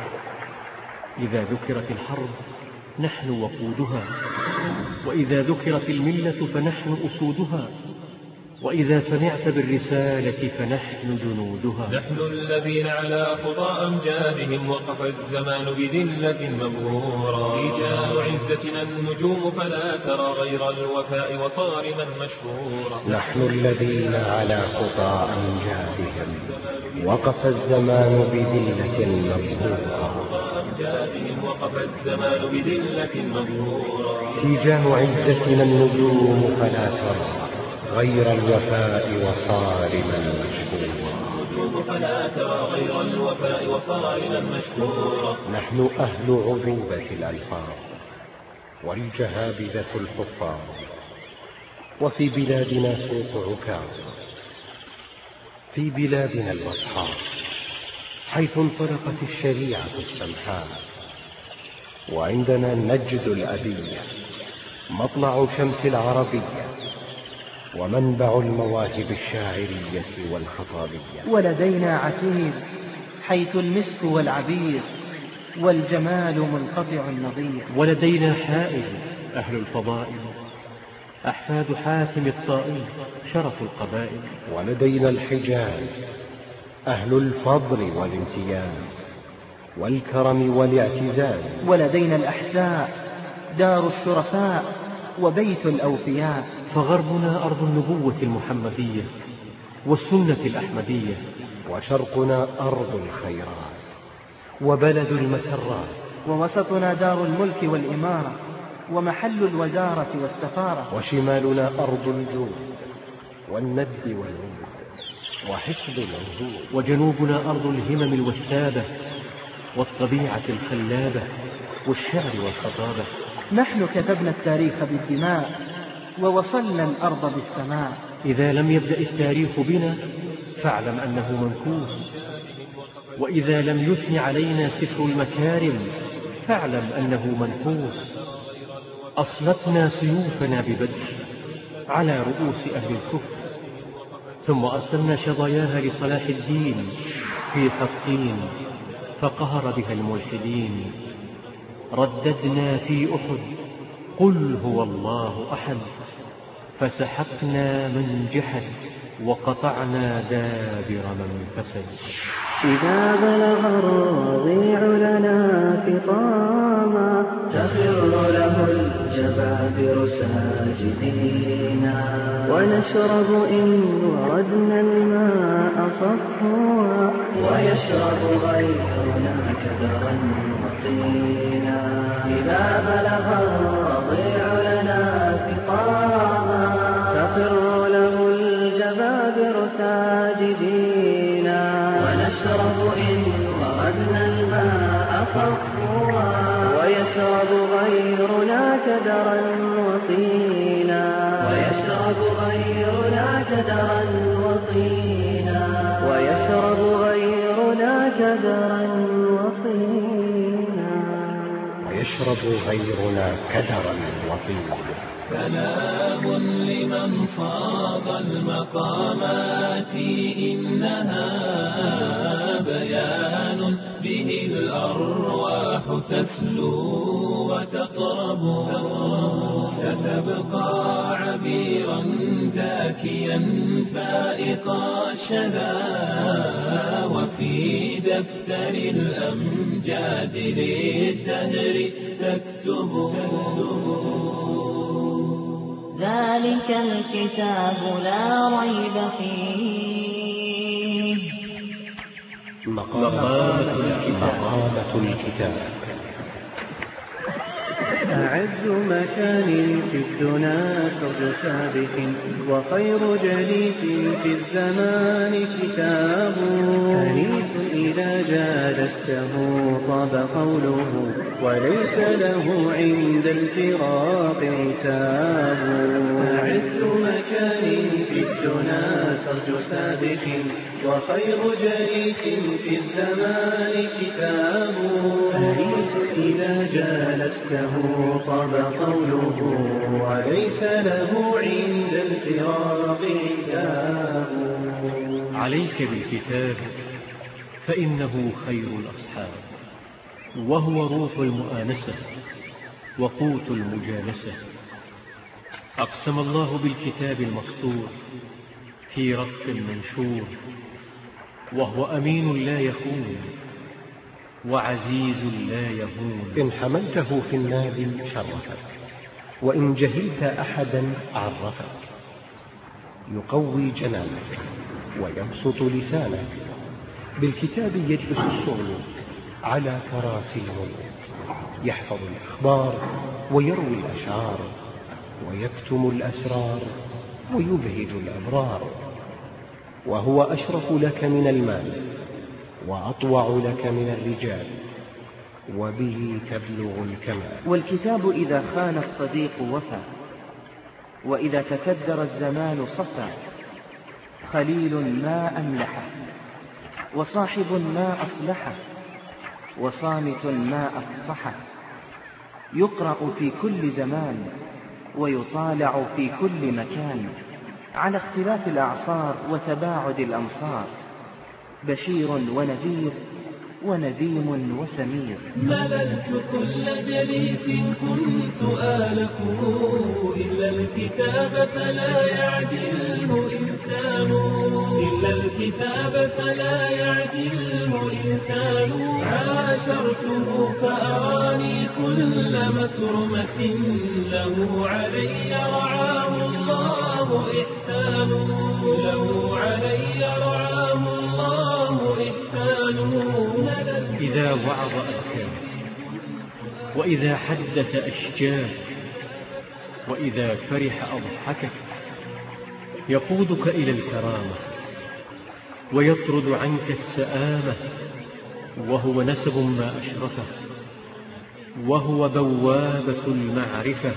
إذا ذكرت الحرب نحن وقودها، وإذا ذكرت الملة فنحن أسودها، وإذا سمعت بالرسالة فنحن جنودها. نحن الذين على خطى أمجادهم وقف الزمان بذلة مبرورا. رجال عزتنا النجوم فلا ترى غير الوفاء وصارما مشهورا. نحن الذين على خطى أمجادهم وقف الزمان بذلة مبرورا. وقف الزمان بذلة مبرورا. رجال عزتنا النجوم فلا ترى غير الوفاء وصارما مشهورا. فلا ترى غير الوفاء وصارما مشهورا. نحن أهل عذوبة الألفاظ والجهابذة الحفاظ، وفي بلادنا سوق عكاظ، في بلادنا البطحاء حيث انطلقت الشريعة السمحاء. وعندنا نجد الأبية مطلع شمس العربية ومنبع المواهب الشاعرية والخطابية. ولدينا عسير حيث المسك والعبير والجمال منقطع النظير. ولدينا حائل أهل الفضائل أحفاد حاتم الطائي شرف القبائل. ولدينا الحجاز أهل الفضل والامتياز والكرم والاعتزاز. ولدينا الأحساء دار الشرفاء وبيت الأوفياء. فغربنا أرض النبوة المحمدية والسنة الأحمدية، وشرقنا أرض الخيرات وبلد المسرات. ووسطنا دار الملك والإمارة ومحل الوزارة والسفارة. وشمالنا أرض الجود والند والعود وحفظ العهود. وجنوبنا أرض الهمم الوثابة والطبيعة الخلابة والشعر والخطابة. نحن كتبنا التاريخ بالدماء ووصلنا الأرض بالسماء. إذا لم يبدأ التاريخ بنا فاعلم أنه منكوس، وإذا لم يثن علينا سفر المكارم فاعلم أنه منكوس. أصلتنا سيوفنا ببدر على رؤوس أهل الكفر، ثم أرسلنا شظاياها لصلاح الدين في حطين فقهر بها الملحدين. رددنا في أحد قل هو الله أحد، فسحقنا من جحد وقطعنا دابر من فسد. إذا بلغ الرضيع لنا فطاما تخر له الجبابر ساجدين، ونشرب إن وردنا الماء صفوا، ويشرب غيرنا كدرا وطينا. إذا بلغ الرضيع لنا فطاما تخر له الجبابر كدرا وطينا ويشرب غيرنا كدرا وطينا ويشرب غيرنا كدرا وطينا ويشرب غيرنا كدرا وطينا. سلام لمن صاغ المقامات إنها بيان به الأرواح تسلو وتطرب ستبقى عبيرا زاكيا فائق الشذا وفي دفتر الأمجاد للدهر تكتب. ذلك الكتاب لا ريب فيه. مقامة الكتاب. أعز مكان في الدنا سرد سابق وخير جليس في الزمان كتاب. أنيس إذا جالسته طاب قوله وليس له عند الفراق عتاب. أعز مكان في الدنا سرد سابق وخير جليس في الزمان كتاب. أنيس إذا جالسته طاب قوله وليس له عند الفراق عتاب. عليك بالكتاب فإنه خير الأصحاب وهو روح المؤانسة وقوت المجالسة. أقسم الله بالكتاب المسطور في رف منشور وهو أمين لا يخون وعزيز لا يهون. إن حملته في النادي شرفك وإن جهلت أحدا عرفك. يقوي جنانك ويبسط لسانك. بالكتاب يجلس الصغلوك على كراسي الملوك. يحفظ الأخبار ويروي الأشعار ويكتم الأسرار ويبهج الأبرار. وهو أشرف لك من المال وأطوع لك من الرجال وبه تبلغ الكمال. والكتاب إذا خان الصديق وفى وإذا تكدر الزمان صفى. خليل ما أملحه وصاحب ما أصلحه وصامت ما أفصحه. يقرأ في كل زمان ويطالع في كل مكان على اختلاف الأعصار وتباعد الأمصار. بشير ونذير ونديم وسمير. مللت كل جليس كنت آلفه إلا الكتاب فلا يعدله إنسان. إلا الكتاب فلا يعدله إنسان. عاشرته فأراني كل مكرمة له علي رعاه الله إحسان. له علي رعاه الله إحسان. إذا وعظ أذكار وإذا حدث أشجار وإذا فرح أضحكك. يقودك إلى الكرامة ويطرد عنك السآمة. وهو نسب ما أشرفه وهو بوابة المعرفة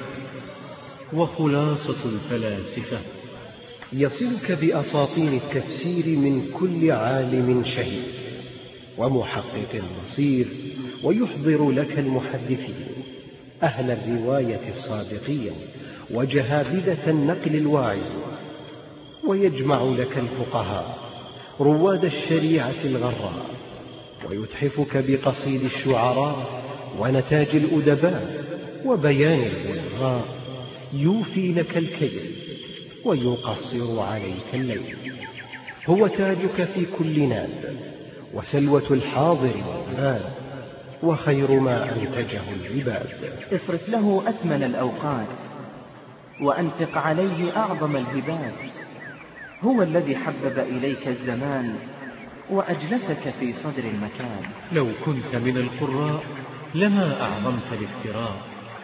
وخلاصة الفلاسفة. يصلك بأساطين التفسير من كل عالم شهيد ومحقق بصير. ويحضر لك المحدثين أهل الرواية الصادقين وجهابذة النقل الواعي. ويجمع لك الفقهاء رواد الشريعة الغراء. ويتحفك بقصيد الشعراء ونتاج الأدباء وبيان البلغاء. يوفي لك الكيل ويقصر عليك الليل. هو تاجك في كل ناد وسلوة الحاضر والباد وخير ما أنتجه العباد. اصرف له أثمن الأوقات وأنفق عليه أعظم الهبات. هو الذي حبب إليك الزمان وأجلسك في صدر المكان. لو كنت من القراء لما أعظمت الافتراء.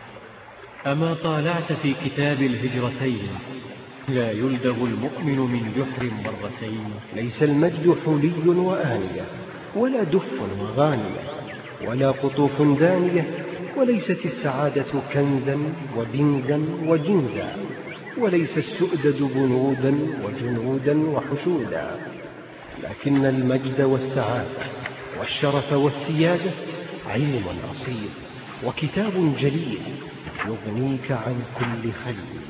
أما طالعت في كتاب الهجرتين لا يلدغ المؤمن من جحر مرتين. ليس المجد حلي وآنية ولا دف وغانية ولا قطوف دانية وليست السعادة كنزا وبنزا وجنزا، وليس السؤدد بنودا وجنودا وحشودا، لكن المجد والسعادة والشرف والسيادة علم أصيل وكتاب جليل يغنيك عن كل خير.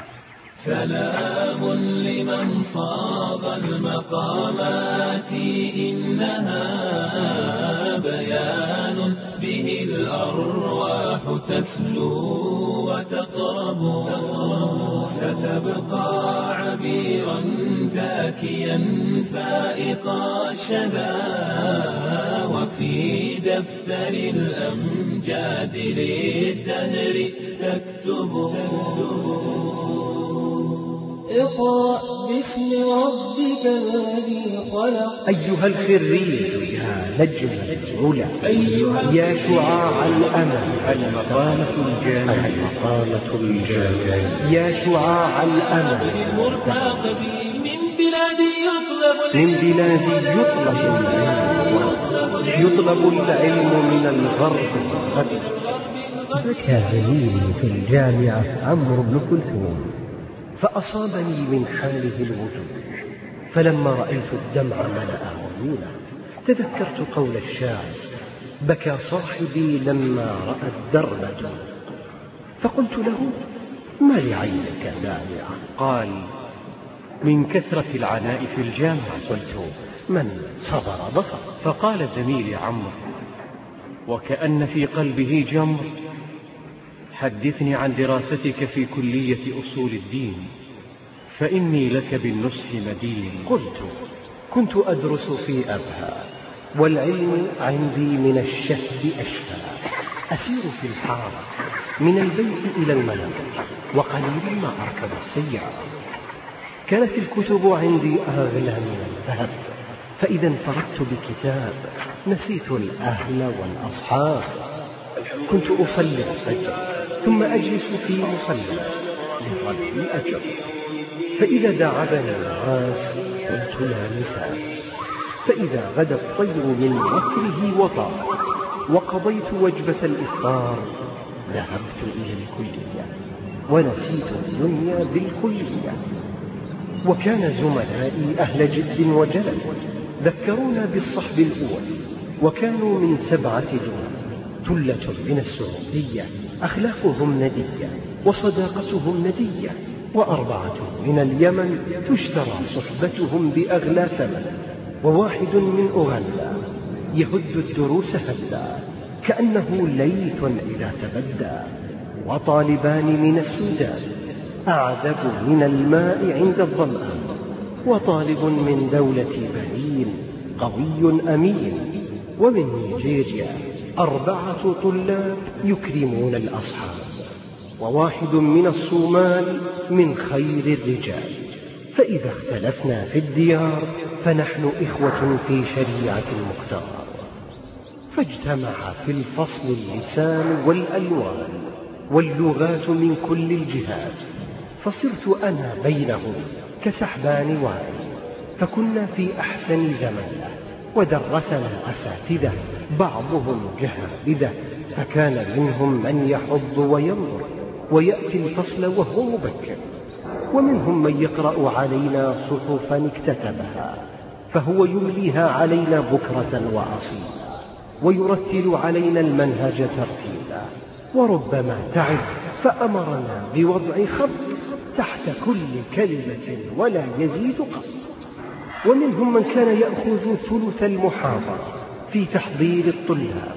سلام لمن صاب المقامات، إنها بيان به الأرواح تسلو وتقرب، ستبقى عبيرا زاكيا فائق الشذا، وفي دفتر الأمجاد للدهر تكتب. اقرأ باسم ربك الذي خلق. أيها الخريج يا نجم العلا، يا شعاع الأمل المقامة الجامعة، المقامة الجامعة يا شعاع الأمل المرتقب من بلاد يطلب من بلاد يطلب العلم، يطلب العلم من الغرب الغرب. بكى زميلي في الجامعة عمرو بن كلثوم، فأصابني من حاله الوجود، فلما رأيت الدمع ملأ عيونه تذكرت قول الشاعر: بكى صاحبي لما رأى الدرب، فقلت له: ما لعينك دامعة؟ قال: من كثرة العناء في الجامعة. قلت: من صبر ظفر. فقال زميلي عمرو وكأن في قلبه جمر: حدثني عن دراستك في كلية أصول الدين، فإني لك بالنصح مدين. قلت: كنت أدرس في أبها، والعلم عندي من الشهد أشفى، أسير في الحارة من البيت إلى المنزل، وقليل ما أركب السيارة. كانت الكتب عندي أغلى من الذهب، فإذا انفردت بكتاب نسيت الأهل والأصحاب. كنت أصلي الفجر ثم أجلس في مصلى لرب الأجر، فإذا داعبني الناس قلت: لا نساء. فإذا غدا الطير من وكره وطار، وقضيت وجبة الإفطار، ذهبت إلى الكلية ونسيت الدنيا بالكلية. وكان زملائي أهل جد وجلد، ذكرونا بالصحب الأول، وكانوا من سبعة دول، ثلة من السعودية أخلاقهم ندية وصداقتهم ندية، وأربعة من اليمن تشترى صحبتهم بأغلى ثمن، وواحد من أوغندا يهد الدروس هدا كأنه ليث إذا تبدى، وطالبان من السودان أعذب من الماء عند الظمآن، وطالب من دولة بنين قوي أمين، ومن نيجيريا أربعة طلاب يكرمون الأصحاب، وواحد من الصومال من خير الرجال. فإذا اختلفنا في الديار فنحن إخوة في شريعة المختار. فاجتمع في الفصل اللسان والألوان واللغات من كل الجهات، فصرت أنا بينهم كسحبان وعي. فكنا في أحسن زمن، ودرسنا أساتذة بعضهم جهابذة، فكان منهم من يحض وينظر ويأتي الفصل وهو مبكر، ومنهم من يقرأ علينا صحفا اكتتبها فهو يمليها علينا بكرة وأصيلا، ويرتل علينا المنهج ترتيلا، وربما تعب فأمرنا بوضع خط تحت كل كلمة ولا يزيد قط. ومنهم من كان يأخذ ثلث المحاضرة في تحضير الطلاب،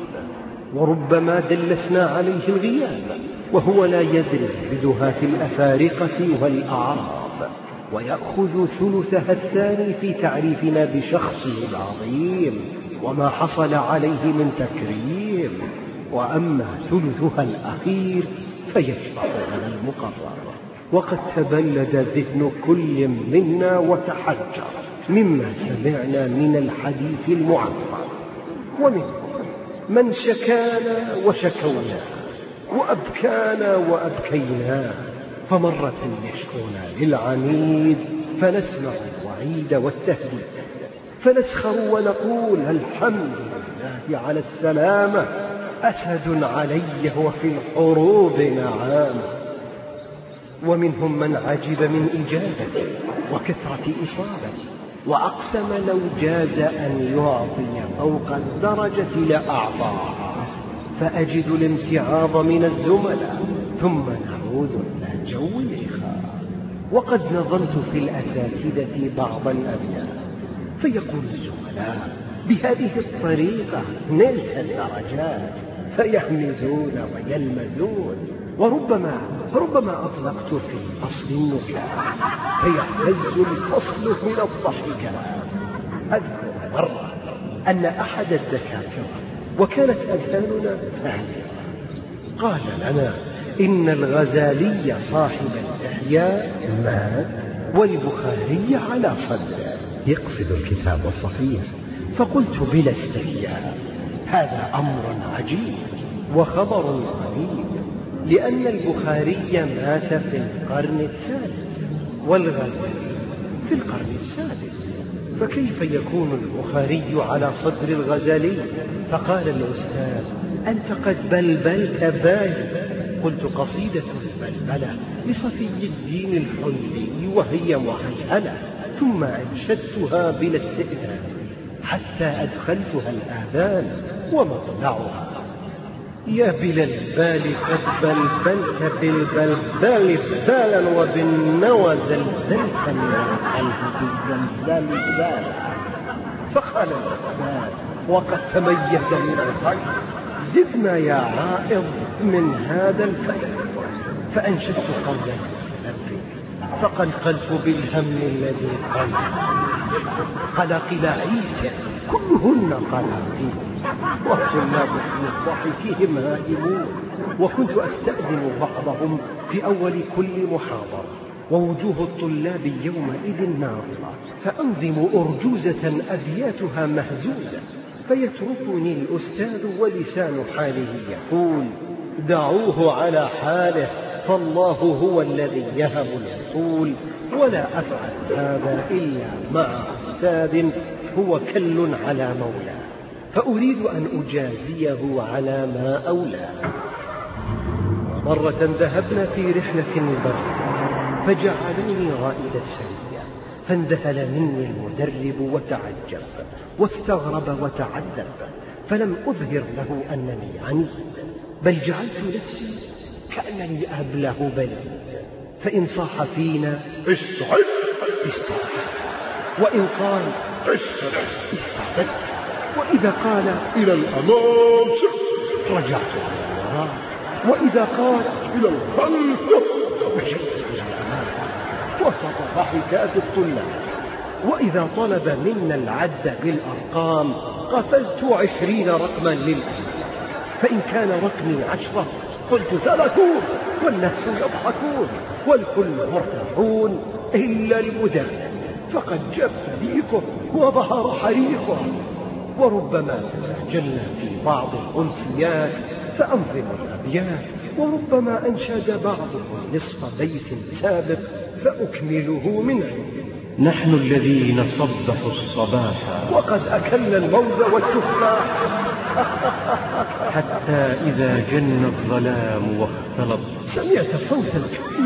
وربما دلسنا عليه الغياب وهو لا يدري بدهات الأفارقة والأعراب، ويأخذ ثلثها الثاني في تعريفنا بشخصه العظيم وما حصل عليه من تكريم، وأما ثلثها الأخير فيشبع على المقرر. وقد تبلد ذهن كل منا وتحجر مما سمعنا من الحديث المعبر، ومنهم من شكانا وشكونا، وأبكانا وأبكينا، فمرة يشكونا للعميد فنسمع الوعيد والتهديد، فنسخر ونقول: الحمد لله على السلامة، أسد علي وفي الحروب نعام. ومنهم من عجب من إجابتي وكثرة إصابتي، وأقسم لو جاز أن يعطي فوق الدرجة لأعطاها، فأجد الامتعاض من الزملاء ثم نعود إلى جو الإخاء. وقد نظمت في الأساتذة بعض الأبيات، فيقول الزملاء بهذه الطريقة نلت الدرجات، فيحمزون ويلمزون. وربما ربما أطلقت في أصل النكات فيهتز الفصل من الضحكات. أذكر مرة أن أحد الدكاترة، وكانت أذهاننا ثانية، قال لنا إن الغزالي صاحب الإحياء مات والبخاري على صدره، يقصد الكتاب الصحيح. فقلت بلا استحياء هذا أمر عجيب وخبر غريب، لأن البخاري مات في القرن الثالث والغزالي في القرن السادس، فكيف يكون البخاري على صدر الغزالي؟ فقال الأستاذ أنت قد بلبلت بالي. قلت قصيدة البلبلة لصفي الدين الحلي وهي محلهلة، ثم أنشدتها بلا استئذان حتى أدخلتها الآذان ومطلعها يا بلا البال قد بلبلت بالبلبال بالا وبالنوى زلزلت من القلب بالزلزال زالا. فقال الأستاذ وقد تميز من الخير زدنا يا عائض من هذا الفيض. فأنشدت قولا المتنبي فقلقلت بالهم الذي قلب قلقل عيسى كلهن قلاقيل، والطلاب في ضحكهم هائمون. وكنت أستأذن بعضهم في أول كل محاضرة، ووجوه الطلاب يومئذ ناظرة، فأنظم أرجوزة أبياتها مهزوزة، فيتركني الأستاذ ولسان حاله يقول دعوه على حاله فالله هو الذي يهب العقول، ولا أفعل هذا إلا مع أستاذ هو كل على مولاه، فأريد أن أجازيه على ما أولاه. مرة ذهبنا في رحلة البر فجعلوني رائد السرية، فاندهل مني المدرب وتعجب واستغرب وتعذب، فلم أظهر له أنني عنيد، بل جعلت نفسي كأنني أبله بليد. فإن صاح فينا استعد استعد، وإن قال استعد استعد، وإذا قال إلى الأمام رجعت إلى الوراء، وإذا قال إلى الخلف مشيت إلى الأمام. وسط ضحكات الطلاب. وإذا طلب منا العد بالأرقام قفزت عشرين رقما للأمام، فإن كان رقمي عشرة قلت ثلاثون، والناس يضحكون والكل مرتاحون إلا المدرب، فقد جف ريقه وظهر حريقه. وربما تسجلنا في بعض الأمسيات فأنظم الأبيات، وربما أنشد بعضهم نصف بيت سابق فأكمله من عنده. نحن الذين صبحوا الصباح وقد أكلنا الموز والتفاح حتى إذا جن الظلام واختلط سمعت صوتا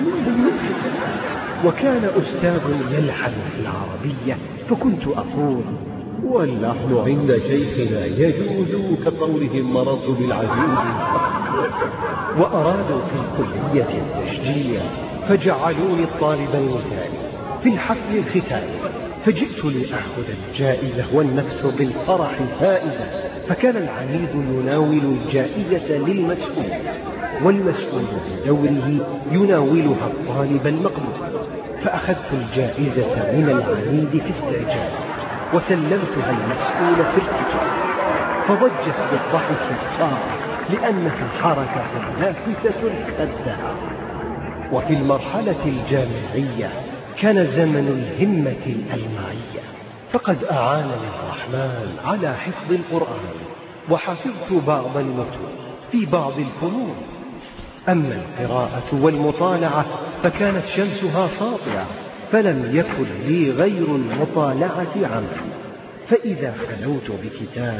وكان أستاذ يلحن في العربية، فكنت أقول واللحن عند شيخنا يجوز كقولهم مررت بالعجوز. وأرادوا في الكلية التشجيع فجعلوني الطالب المثالي في الحفل الختامي، فجئت لأخذ الجائزة والنفس بالفرح فائزة، فكان العميد يناول الجائزة للمسؤول، والمسؤول بدوره يناولها الطالب المقبول. فأخذت الجائزة من العميد في استعجال وسلمتها المسؤول في ارتجال، فضجت بالضحك الصارخ لأنها حركة نافذة كالدهر. وفي المرحلة الجامعية كان زمن الهمة الألمعية، فقد أعانني الرحمن على حفظ القرآن، وحفظت بعض المتون في بعض الفنون. أما القراءة والمطالعة فكانت شمسها ساطعة، فلم يكن لي غير المطالعة عملي. فإذا خلوت بكتاب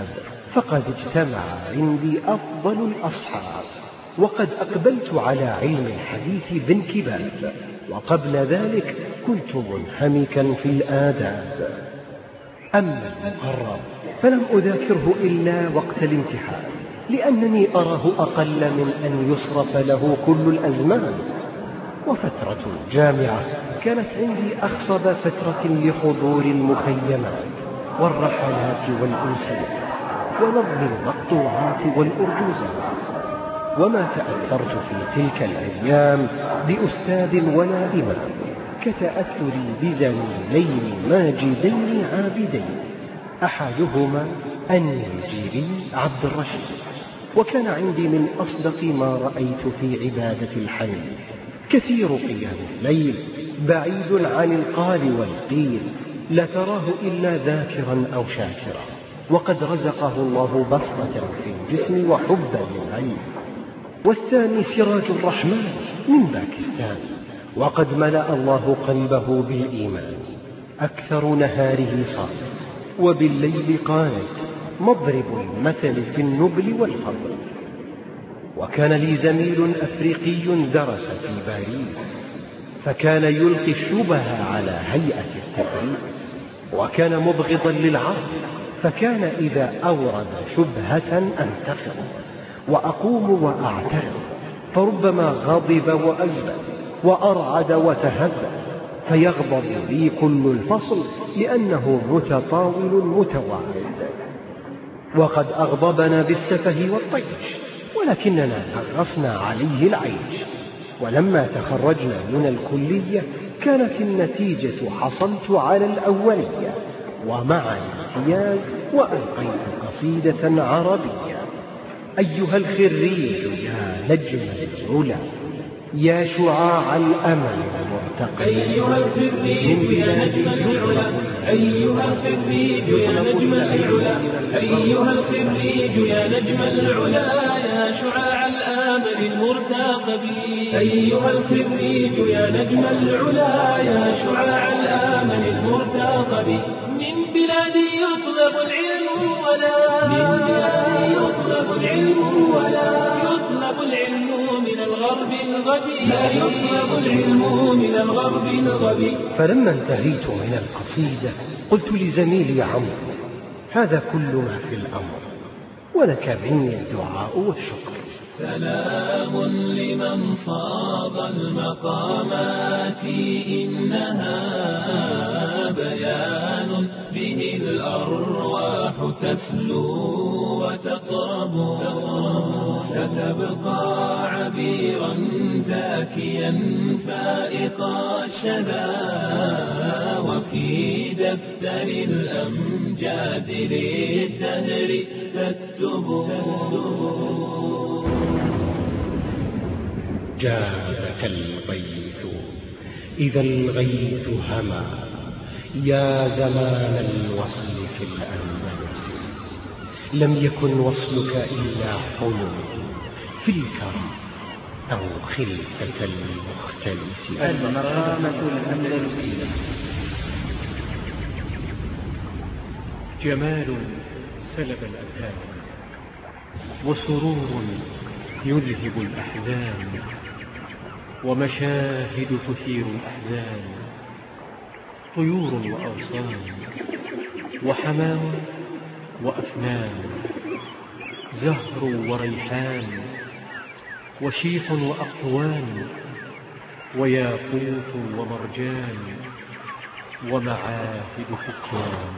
فقد اجتمع عندي أفضل الأصحاب، وقد أقبلت على علم الحديث بانكباب، وقبل ذلك كنت منهمكا في الآداب. أما المقرر فلم أذاكره إلا وقت الامتحان، لأنني أراه أقل من أن يصرف له كل الأزمان. وفترة الجامعة كانت عندي أخصب فترة لحضور المخيمات والرحلات والأنسية ونظم المقطوعات والأرجوزات. وما تأثرت في تلك الأيام بأستاذ ولا إمام كتأثري بزميلين ماجدين عابدين، أحدهما النيجيري عبد الرشيد، وكان عندي من أصدق ما رأيت في عبادة الحي، كثير قيام الليل، بعيد عن القال والقيل، لا تراه إلا ذاكرا أو شاكرا، وقد رزقه الله بسطة في الجسم وحبا للعلم. والثاني سراج الرحمن من باكستان، وقد ملأ الله قلبه بالإيمان، أكثر نهاره صامت وبالليل قانت، مضرب المثل في النبل والفضل. وكان لي زميل أفريقي درس في باريس، فكان يلقي الشبه على هيئة التدريس، وكان مبغضا للعرب، فكان إذا أورد شبهة أنتقض وأقوم وأعترض، فربما غضب وأجبن وأرعد وتهذب، فيغضب لي كل الفصل لأنه متطاول متواعد. وقد أغضبنا بالسفه والطيش، ولكننا نغصنا عليه العيش. ولما تخرجنا من الكلية كانت النتيجة حصلت على الأولية ومع الامتياز، وألقيت قصيدة عربية: أيها الخريج يا نجم العلا، يا شعاع الأمل المرتقي، أيها الخريج يا نجم العلا، أيها الخريج يا نجم العلا، أيها الخريج يا نجم العلا، يا شعاع الآمل المرتقب، أيها الخريج يا نجم العلا، يا شعاع الآمل المرتقب. من بلادي يطلب العلم ولا من بلادي يطلب العلم ولا يطلب العلم من الغرب الغبي، لا يطلب العلم من الغرب الغبي. فلما انتهيت من القصيدة قلت لزميلي عمرو: هذا كل ما في الأمر، ولك مني الدعاء والشكر. سلام لمن صاغ المقامات، إنها بيان به الأرواح تسلو وتطرب، ستبقى عبيرا زاكيا فائق الشذا، وفي دفتر الأمجاد للدهر تكتب. جاءك الغيث إذا الغيث هما، يا زمان الوصل في الأندلس، لم يكن وصلك إلا حلم في الكرم أو خلفة المختلس. المقامة الأندلسية. جمال سلب الأذهان، وسرور يذهب الأحزان، ومشاهد تثير الأحزان، طيور وأغصان وحمام وأفنان، زهر وريحان وشيح وأقوان، وياقوت ومرجان، ومعاهد فتيان.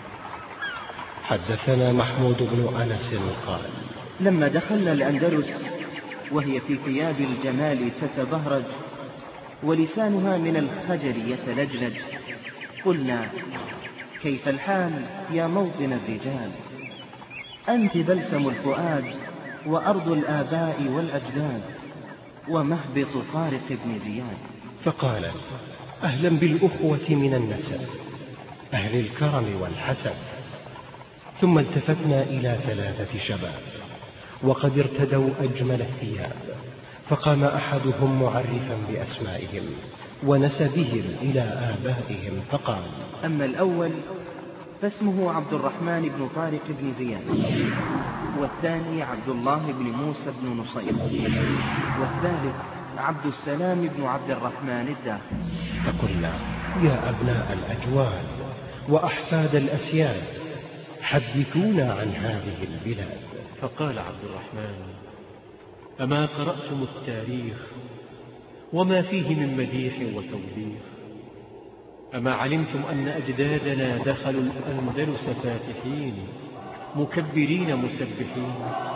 حدثنا محمود بن أنس قال: لما دخلنا الأندلس وهي في ثياب الجمال تتبهرج ولسانها من الخجل يتلجلج، قلنا: كيف الحال يا موطن الرجال؟ أنت بلسم الفؤاد وأرض الآباء والأجداد، ومهبط طارق بن زياد. فقالت: أهلا بالأخوة من النسب، أهل الكرم والحسب. ثم التفتنا إلى ثلاثة شباب وقد ارتدوا أجمل الثياب، فقام أحدهم معرفا بأسمائهم ونسبهم إلى آبائهم فقال: أما الأول فاسمه عبد الرحمن بن طارق بن زياد، والثاني عبد الله بن موسى بن نصير، والثالث عبد السلام بن عبد الرحمن الداخل. فقلنا: يا أبناء الأجواد وأحفاد الأسياد، حدثونا عن هذه البلاد. فقال عبد الرحمن: أما قرأتم التاريخ وما فيه من مديح وتوبيخ؟ أما علمتم أن أجدادنا دخلوا الأندلس فاتحين مكبرين مسبحين،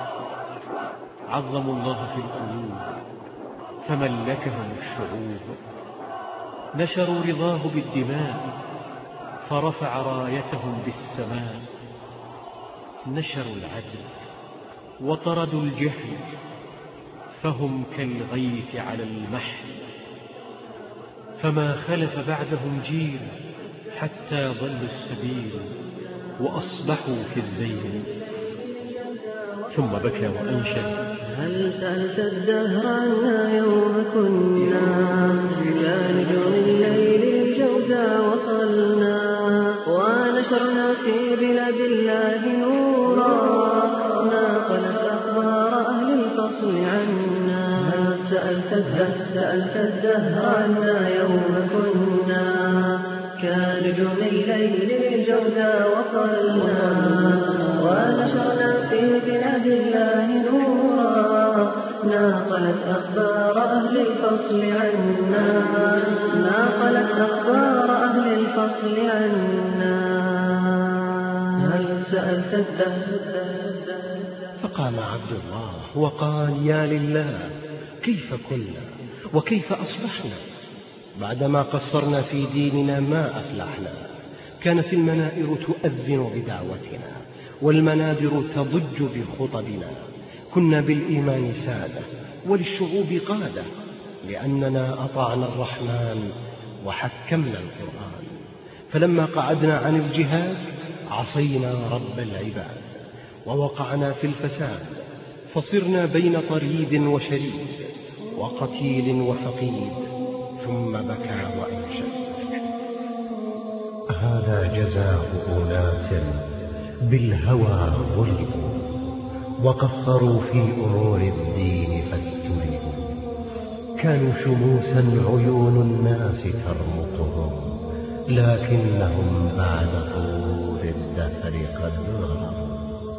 عظموا الله في القلوب فملكهم الشعوب، نشروا رضاه بالدماء فرفع رايتهم بالسماء، نشروا العدل وطردوا الجهل فهم كالغيث على المحل، فما خلف بعدهم جيل حتى ضلوا السبيل وأصبحوا في الذيل. ثم بكى وأنشد: هل سألت الدهر عنا يوم كنا إلى نجوم الليل الجوزى وصلنا، ونشرنا في بلاد الله نورا، ناقلت أخبار أهل الفصل عنا. هل سألت الدهر, سألت الدهر عنا يوم كنا كنجوم الليل الجوزى وصلنا، ونشرنا في بلاد الله نورا، ناقلت أخبار أهل الفصل عنا، ناقلت أخبار أهل الفصل عنا. هل سألت الدهر؟ فقام عبد الله وقال: يا لله، كيف كنا وكيف أصبحنا؟ بعدما قصرنا في ديننا ما أفلحنا. كانت المنائر تؤذن بدعوتنا والمنابر تضج بخطبنا. كنا بالإيمان سادة وللشعوب قادة، لأننا أطعنا الرحمن وحكمنا القرآن. فلما قعدنا عن الجهاد عصينا رب العباد ووقعنا في الفساد، فصرنا بين طريد وشريد وقتيل وفقيد. ثم بكى وأنشد: هذا جزاء أناس بالهوى غلبوا، وقصروا في أمور الدين فاستلبوا. كانوا شموسا عيون الناس ترمقهم، لكنهم بعد طول الدهر قد غرقوا.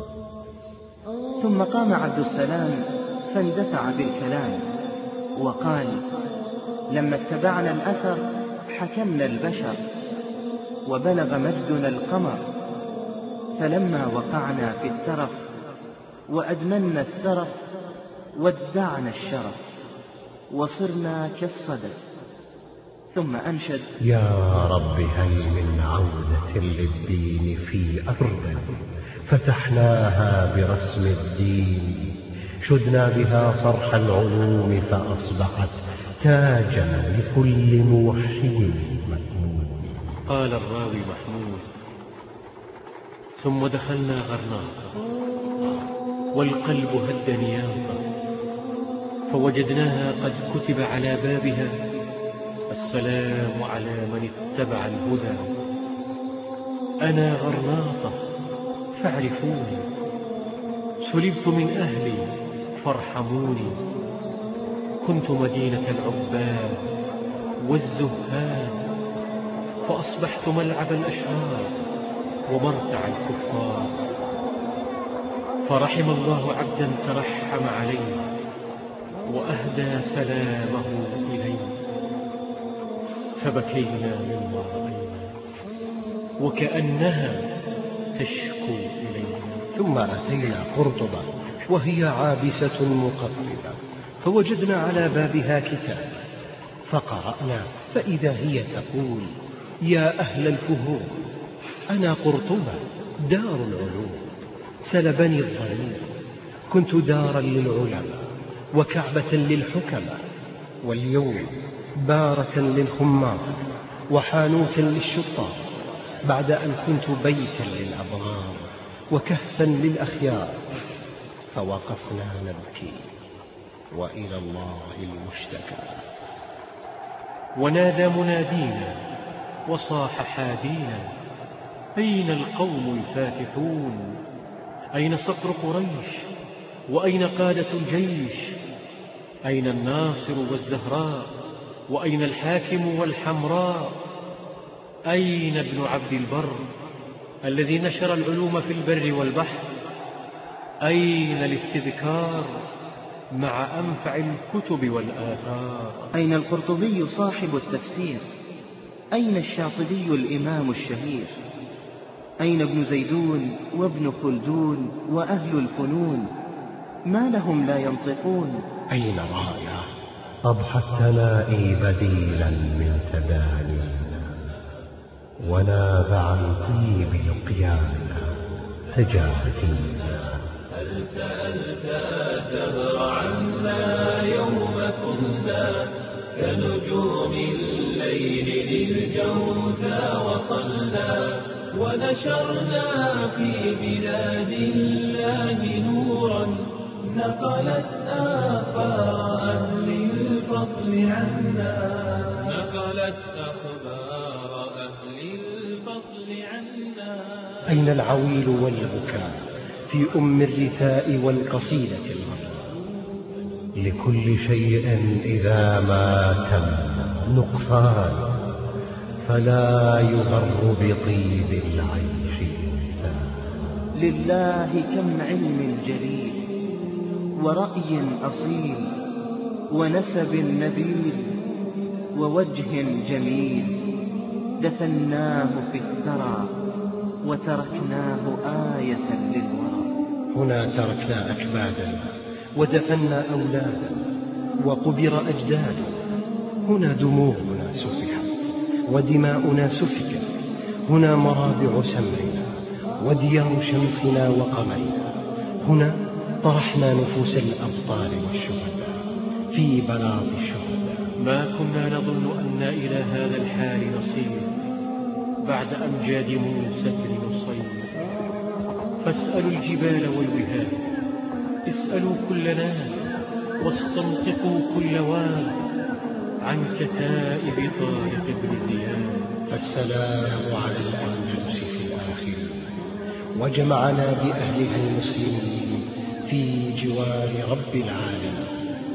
ثم قام عبد السلام فاندفع بالكلام وقال: لما اتبعنا الأثر حكمنا البشر، وبلغ مجدنا القمر، فلما وقعنا في الترف وأدمنا السرف وادعنا الشرف، وصرنا كالصدف. ثم أنشد: يا رب هل من عودة للدين في أرض فتحناها برسم الدين، شدنا بها صرح العلوم فأصبحت تاجا لكل موحد مأمون. قال الراوي محمود: ثم دخلنا غرناطة والقلب هد نياطة، فوجدناها قد كتب على بابها: السلام على من اتبع الهدى. أنا غرناطة فاعرفوني، سلبت من أهلي فارحموني، كنت مدينة العباد والزهاد، فأصبحت ملعب الأشرار ومرتع الكفار. فرحم الله عبدا ترحم عليه وأهدى سلامه إليه، فبكينا مما رأينا وكأنها تشكو إلينا. ثم أتينا قرطبة وهي عابسة مقربة، فوجدنا على بابها كتاب، فقرأنا فإذا هي تقول: يا أهل الفهوم، أنا قرطبة دار العلوم، سلبني الظليم، كنت دارا للعلماء وكعبة للحكماء، واليوم بارة للخمار وحانوتا للشطار، بعد أن كنت بيتا للأبرار وكهفا للأخيار. فوقفنا نبكي وإلى الله المشتكى. ونادى منادينا وصاح حادينا: أين القوم الفاتحون؟ أين صقر قريش؟ وأين قادة الجيش؟ أين الناصر والزهراء؟ وأين الحاكم والحمراء؟ أين ابن عبد البر الذي نشر العلوم في البر والبحر؟ أين الاستذكار مع أنفع الكتب والآثار؟ أين القرطبي صاحب التفسير؟ أين الشاطبي الإمام الشهير؟ أين ابن زيدون وابن خلدون وأهل الفنون؟ ما لهم لا ينطقون؟ أين راية أضحى الثنائي بديلا من تدانينا، وناب عن طيب لقيانا سجادينا. هل سألت الدهر عنا يوم كنا كنجوم الليل للجوزى وصلنا، ونشرنا في بلاد الله نورا نقلت آخبار أهل الفصل عنا، نقلت أخبار أهل الفصل عنا. أين العويل والبكاء في أم الرثاء والقصيدة المرة؟ لكل شيء إذا ما تم نقصان، فلا يغر بطيب العيش إنسان. لله كم علم جليل ورأي أصيل ونسب نبيل ووجه جميل، دفناه في الثرى وتركناه آية للورى. هنا تركنا أكبادا ودفنا أولادا وقبر أجداد. هنا دموعنا سفحت ودماؤنا سفكت، هنا مرابع سمرنا وديار شمسنا وقمرنا. هنا طرحنا نفوس الأبطال والشهداء في بلاط الشهداء. ما كنا نظن أن إلى هذا الحال نصير بعد أمجاد موسى بن نصير. فاسألوا الجبال والوهاد، اسألوا كل ناد، واستنطقوا كل واد عن كتائب طارق بن زياد. السلام على الأندلس في الآخر، وجمعنا بأهلها المسلمين في جوار رب العالمين.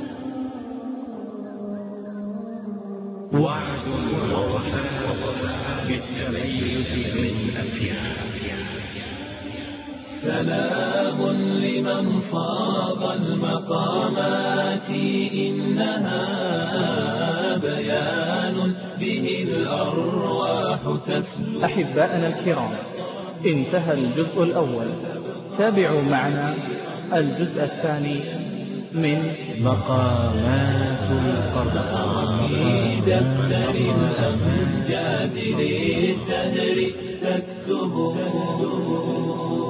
وعد ووفاء بالتميز من أفيها. سلام لمن صاغ المقامات، إنها بيان به الأرواح تسلو. أحباءنا الكرام، انتهى الجزء الأول. تابعوا معنا الجزء الثاني من مقامات القرآن في دفتر الأمجاد للدهر تكتبه.